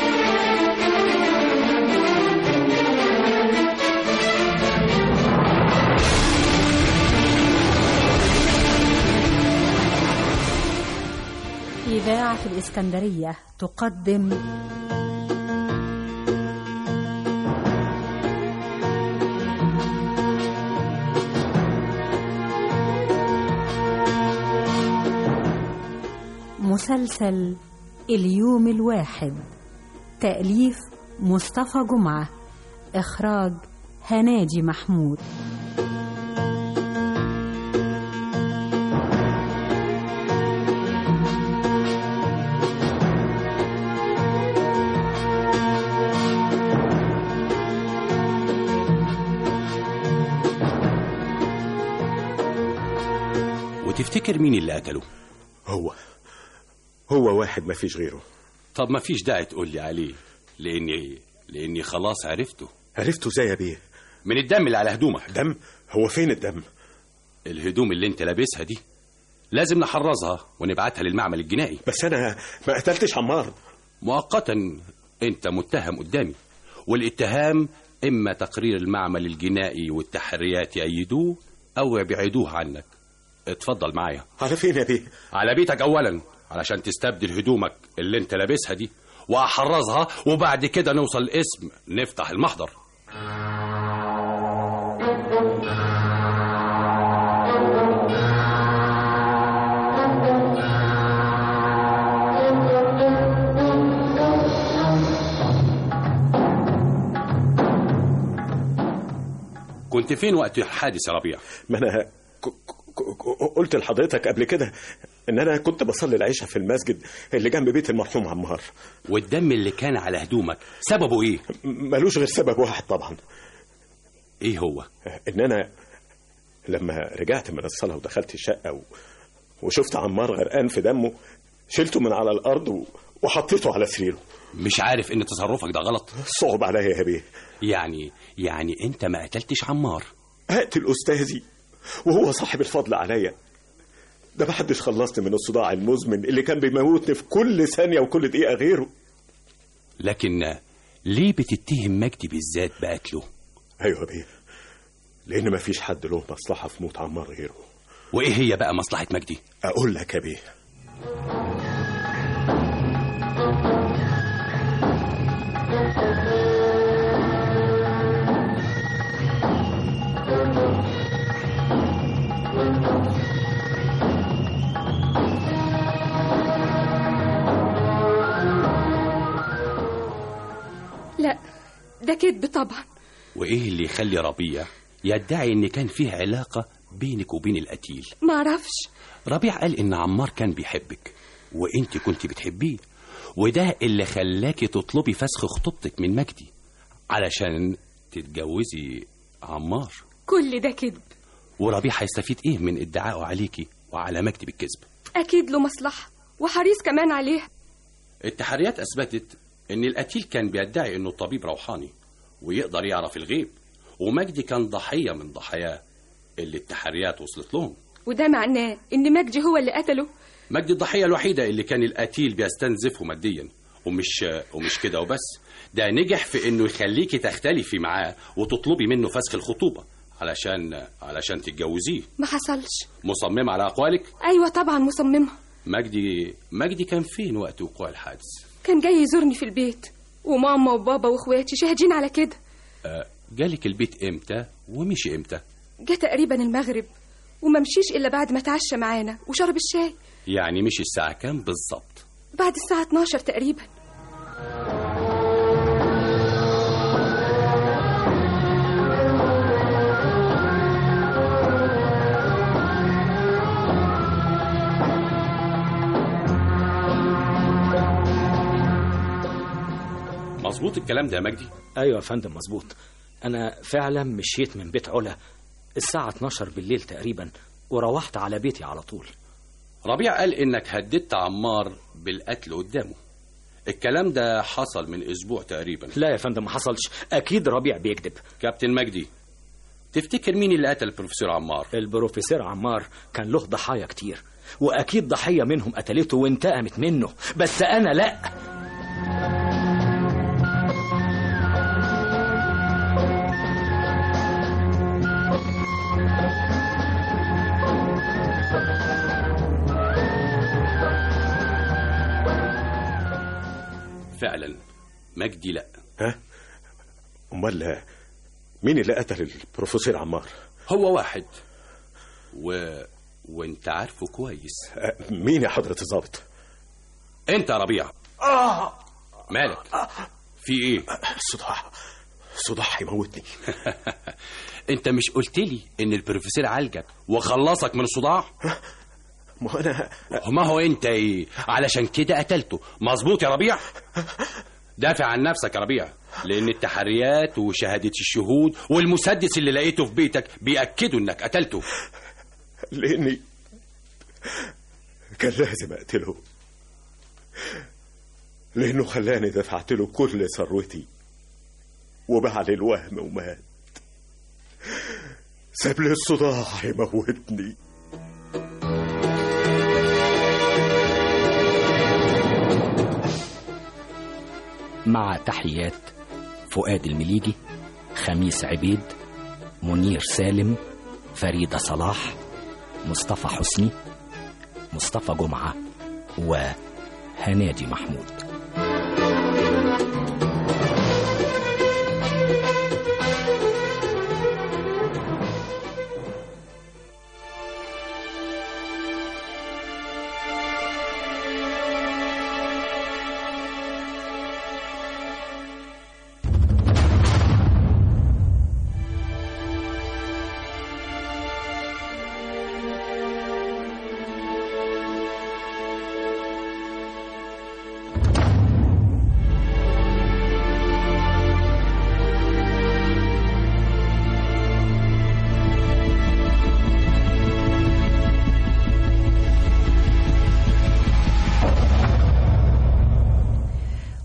Speaker 2: إذاعة الإسكندرية تقدم مسلسل اليوم الواحد، تأليف مصطفى جمعة، إخراج هنادي محمود.
Speaker 12: وتفتكر مين اللي قتله؟
Speaker 16: هو واحد ما فيش غيره.
Speaker 12: طب ما فيش داعي تقول لي عليه، لاني خلاص عرفته.
Speaker 16: عرفته ازاي يا بيه؟
Speaker 12: من الدم اللي على هدومك.
Speaker 16: دم؟ هو فين الدم؟
Speaker 12: الهدوم اللي انت لابسها دي لازم نحرزها ونبعتها للمعمل الجنائي.
Speaker 16: بس انا ما قتلتش عمار.
Speaker 12: مؤقتا انت متهم قدامي، والاتهام اما تقرير المعمل الجنائي والتحريات يأيدوه او يبعدوه عنك. اتفضل معايا.
Speaker 16: على فين يا بيه؟
Speaker 12: على بيتك اولا، علشان تستبدل هدومك اللي انت لابسها دي واحرزها، وبعد كده نوصل الاسم نفتح المحضر. كنت فين وقت الحادث يا ربيع؟
Speaker 16: ما أنا قلت لحضرتك قبل كده إن أنا كنت بصلي العشاء في المسجد اللي جنب بيت المرحوم عمار.
Speaker 12: والدم اللي كان على هدومك سببه إيه؟
Speaker 16: ملوش غير سبب واحد طبعا.
Speaker 12: إيه هو؟
Speaker 16: إن أنا لما رجعت من الصلاة ودخلت الشقة وشفت عمار غرقان في دمه، شلته من على الأرض وحطيته على سريره.
Speaker 12: مش عارف إن تصرفك ده غلط؟
Speaker 16: صعب عليا يا بيه.
Speaker 12: يعني أنت ما قتلتش عمار؟
Speaker 16: أقتل أستاذي وهو صاحب الفضل عليا. ده محدش خلصني من الصداع المزمن اللي كان بيموتني في كل ثانية وكل دقيقة غيره.
Speaker 12: لكن ليه بتتهم مجدي بالذات بقتله؟
Speaker 16: أيوة بيه، لأن مفيش حد له مصلحة في موت عمار غيره.
Speaker 12: وإيه هي بقى مصلحة مجدي؟
Speaker 16: أقول لك يا بيه.
Speaker 7: لا، ده كذب طبعا.
Speaker 12: وإيه اللي يخلي ربيع يدعي إن كان فيه علاقة بينك وبين القتيل؟
Speaker 7: ما اعرفش.
Speaker 12: ربيع قال إن عمار كان بيحبك وإنت كنت بتحبيه، وده اللي خلاكي تطلبي فسخ خطوبتك من مجدي علشان تتجوزي عمار.
Speaker 7: كل ده كذب.
Speaker 12: وربيع هيستفيد إيه من ادعائه عليكي وعلى مجدي بالكذب؟
Speaker 7: أكيد له مصلحة وحريص كمان عليها.
Speaker 12: التحريات أثبتت إن القتيل كان بيدعي إنه طبيب روحاني ويقدر يعرف الغيب، ومجدي كان ضحية من ضحاياه اللي التحريات وصلت لهم.
Speaker 7: وده معناه إن مجدي هو اللي قتله؟
Speaker 12: مجدي الضحية الوحيدة اللي كان القتيل بيستنزفه ماديا، ومش كده وبس، ده نجح في إنه يخليكي تختلفي معاه وتطلبي منه فسخ الخطوبة علشان تتجوزيه.
Speaker 7: ما حصلش.
Speaker 12: مصممة على أقوالك؟
Speaker 7: أيوة طبعا مصممة.
Speaker 12: مجدي كان فين وقت وقوع الحادث؟
Speaker 7: كان جاي يزورني في البيت، وماما وبابا واخواتي شاهدين على كده.
Speaker 12: جالك البيت امتى ومشي امتى؟
Speaker 7: جه تقريبا المغرب، وما مشيش الا بعد ما تعشى معانا وشرب الشاي.
Speaker 12: يعني مشي الساعة كام بالظبط؟
Speaker 7: بعد الساعة 12 تقريبا.
Speaker 12: مظبوط الكلام ده يا مجدي؟
Speaker 8: ايوه يا فندم مظبوط. انا فعلا مشيت من بيت علا الساعة 12 بالليل تقريبا، وروحت على بيتي على طول.
Speaker 12: ربيع قال انك هددت عمار بالقتل قدامه. الكلام ده حصل من اسبوع تقريبا.
Speaker 8: لا يا فندم ما حصلش، اكيد ربيع بيكذب.
Speaker 12: كابتن مجدي، تفتكر مين اللي قتل البروفيسور عمار؟
Speaker 8: البروفيسور عمار كان له ضحايا كتير، واكيد ضحية منهم قتلته وانتقمت منه، بس انا لا.
Speaker 12: فعلا مجدي لا.
Speaker 16: ها؟ امال مين اللي قتل البروفيسور عمار؟
Speaker 12: هو واحد وانت عارفه كويس.
Speaker 16: مين يا حضرة الضابط؟
Speaker 12: انت يا ربيع. مالك؟ في ايه؟
Speaker 16: صداع هيموتني.
Speaker 12: انت مش قلت لي ان البروفيسور عالجك وخلصك من الصداع؟ ما هو انت ايه علشان كده قتلته. مظبوط يا ربيع؟ دافع عن نفسك يا ربيع، لان التحريات وشهادة الشهود والمسدس اللي لقيته في بيتك بيأكدوا انك قتلته.
Speaker 16: لاني كان لازم اقتله، لانه خلاني دفعت له كل ثروتي وباع لي الوهم ومات. ساب لي الصداع يموتني.
Speaker 8: مع تحيات فؤاد المليجي، خميس عبيد، منير سالم، فريدة صلاح، مصطفى حسني، مصطفى جمعة، وهنادي محمود.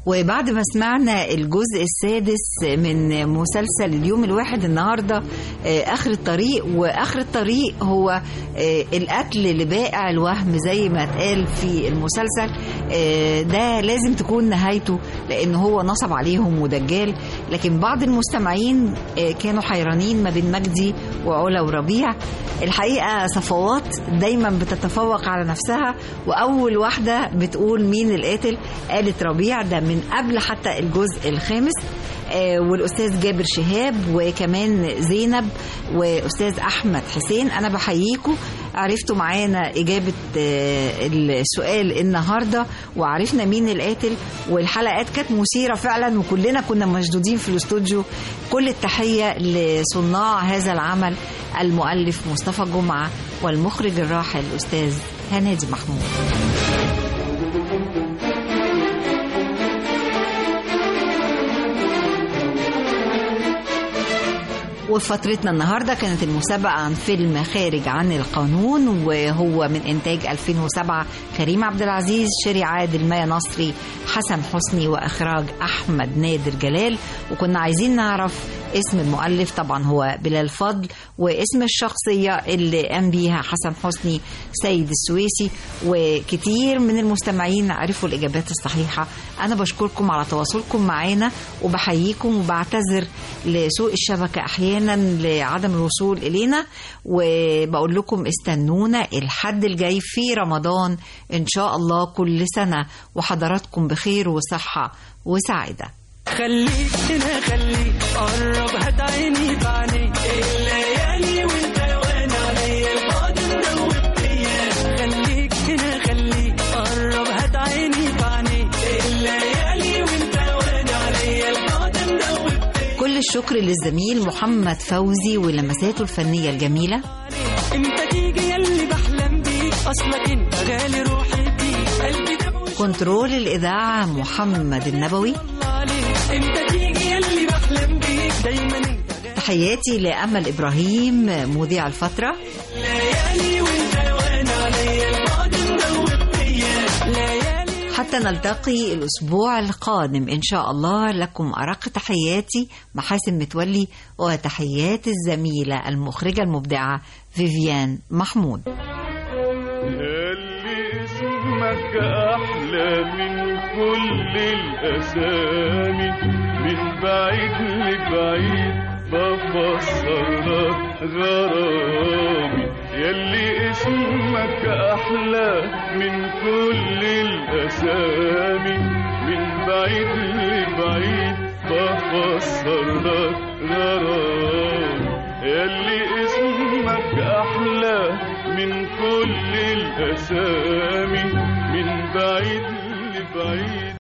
Speaker 14: وبعد ما سمعنا الجزء السادس من مسلسل اليوم الواحد، النهاردة آخر الطريق. وآخر الطريق هو القتل لبائع الوهم زي ما اتقال في المسلسل. ده لازم تكون نهايته لأن هو نصب عليهم ودجال. لكن بعض المستمعين كانوا حيرانين ما بين مجدي وعلا وربيع. الحقيقة صفوات دايما بتتفوق على نفسها، وأول واحدة بتقول مين القاتل قالت ربيع، ده من قبل حتى الجزء الخامس. والأستاذ جابر شهاب وكمان زينب وأستاذ أحمد حسين، أنا بحييكم. عرفتوا معانا إجابة السؤال النهاردة وعرفنا مين القاتل، والحلقات كانت مثيرة فعلا وكلنا كنا مشدودين في الاستوديو. كل التحية لصناع هذا العمل، المؤلف مصطفى جمعة والمخرج الراحل الأستاذ هنادي محمود. وفي فترتنا النهاردة كانت المسابقة عن فيلم خارج عن القانون، وهو من إنتاج 2007، كريم عبد العزيز، شيري عادل، مايا نصري، حسن حسني، وإخراج أحمد نادر جلال. وكنا عايزين نعرف اسم المؤلف، طبعا هو بلال فضل، واسم الشخصية اللي قام بيها حسن حسني سيد السويسي. وكتير من المستمعين عرفوا الإجابات الصحيحة. أنا بشكركم على تواصلكم معانا وبحييكم، وبعتذر لسوء الشبكة أحيانا لعدم الوصول إلينا، وبقول لكم استنونا الحد الجاي في رمضان إن شاء الله كل سنة وحضراتكم بخير وصحة وسعادة.
Speaker 4: خليك هنا خليك قرب هات عيني بعينيك الليالي وانت وانا عليا البعد مدوب فيا. خليك هنا خليك قرب هات عيني بعينيك الليالي وانت وانا عليا البعد مدوب فيا.
Speaker 14: كل الشكر للزميل محمد فوزي ولمساته الفنية الجميلة.
Speaker 4: انت تيجي يلي بحلم بيك اصلك انت غالي روحي بيك قلبي ده.
Speaker 14: كنترول الإذاعة محمد النبوي.
Speaker 4: انت تيجي يلي بحلم بيك دايما.
Speaker 14: تحياتي لأمل إبراهيم مذيع الفترة.
Speaker 4: ليالي وانت وانا عليا البعد مدوب فيا.
Speaker 14: حتى نلتقي الأسبوع القادم إن شاء الله. لكم أرق تحياتي محاسن متولي، وتحيات الزميلة المخرجة المبدعة فيفيان محمود.
Speaker 5: اسمك أحلى من كل الأسامي، من بعيد لبعيد بفسر لك غرامي. يلي اسمك أحلى من كل الأسامي، من بعيد لبعيد بفسر لك غرامي. يلي اسمك أحلى من كل الأسامي،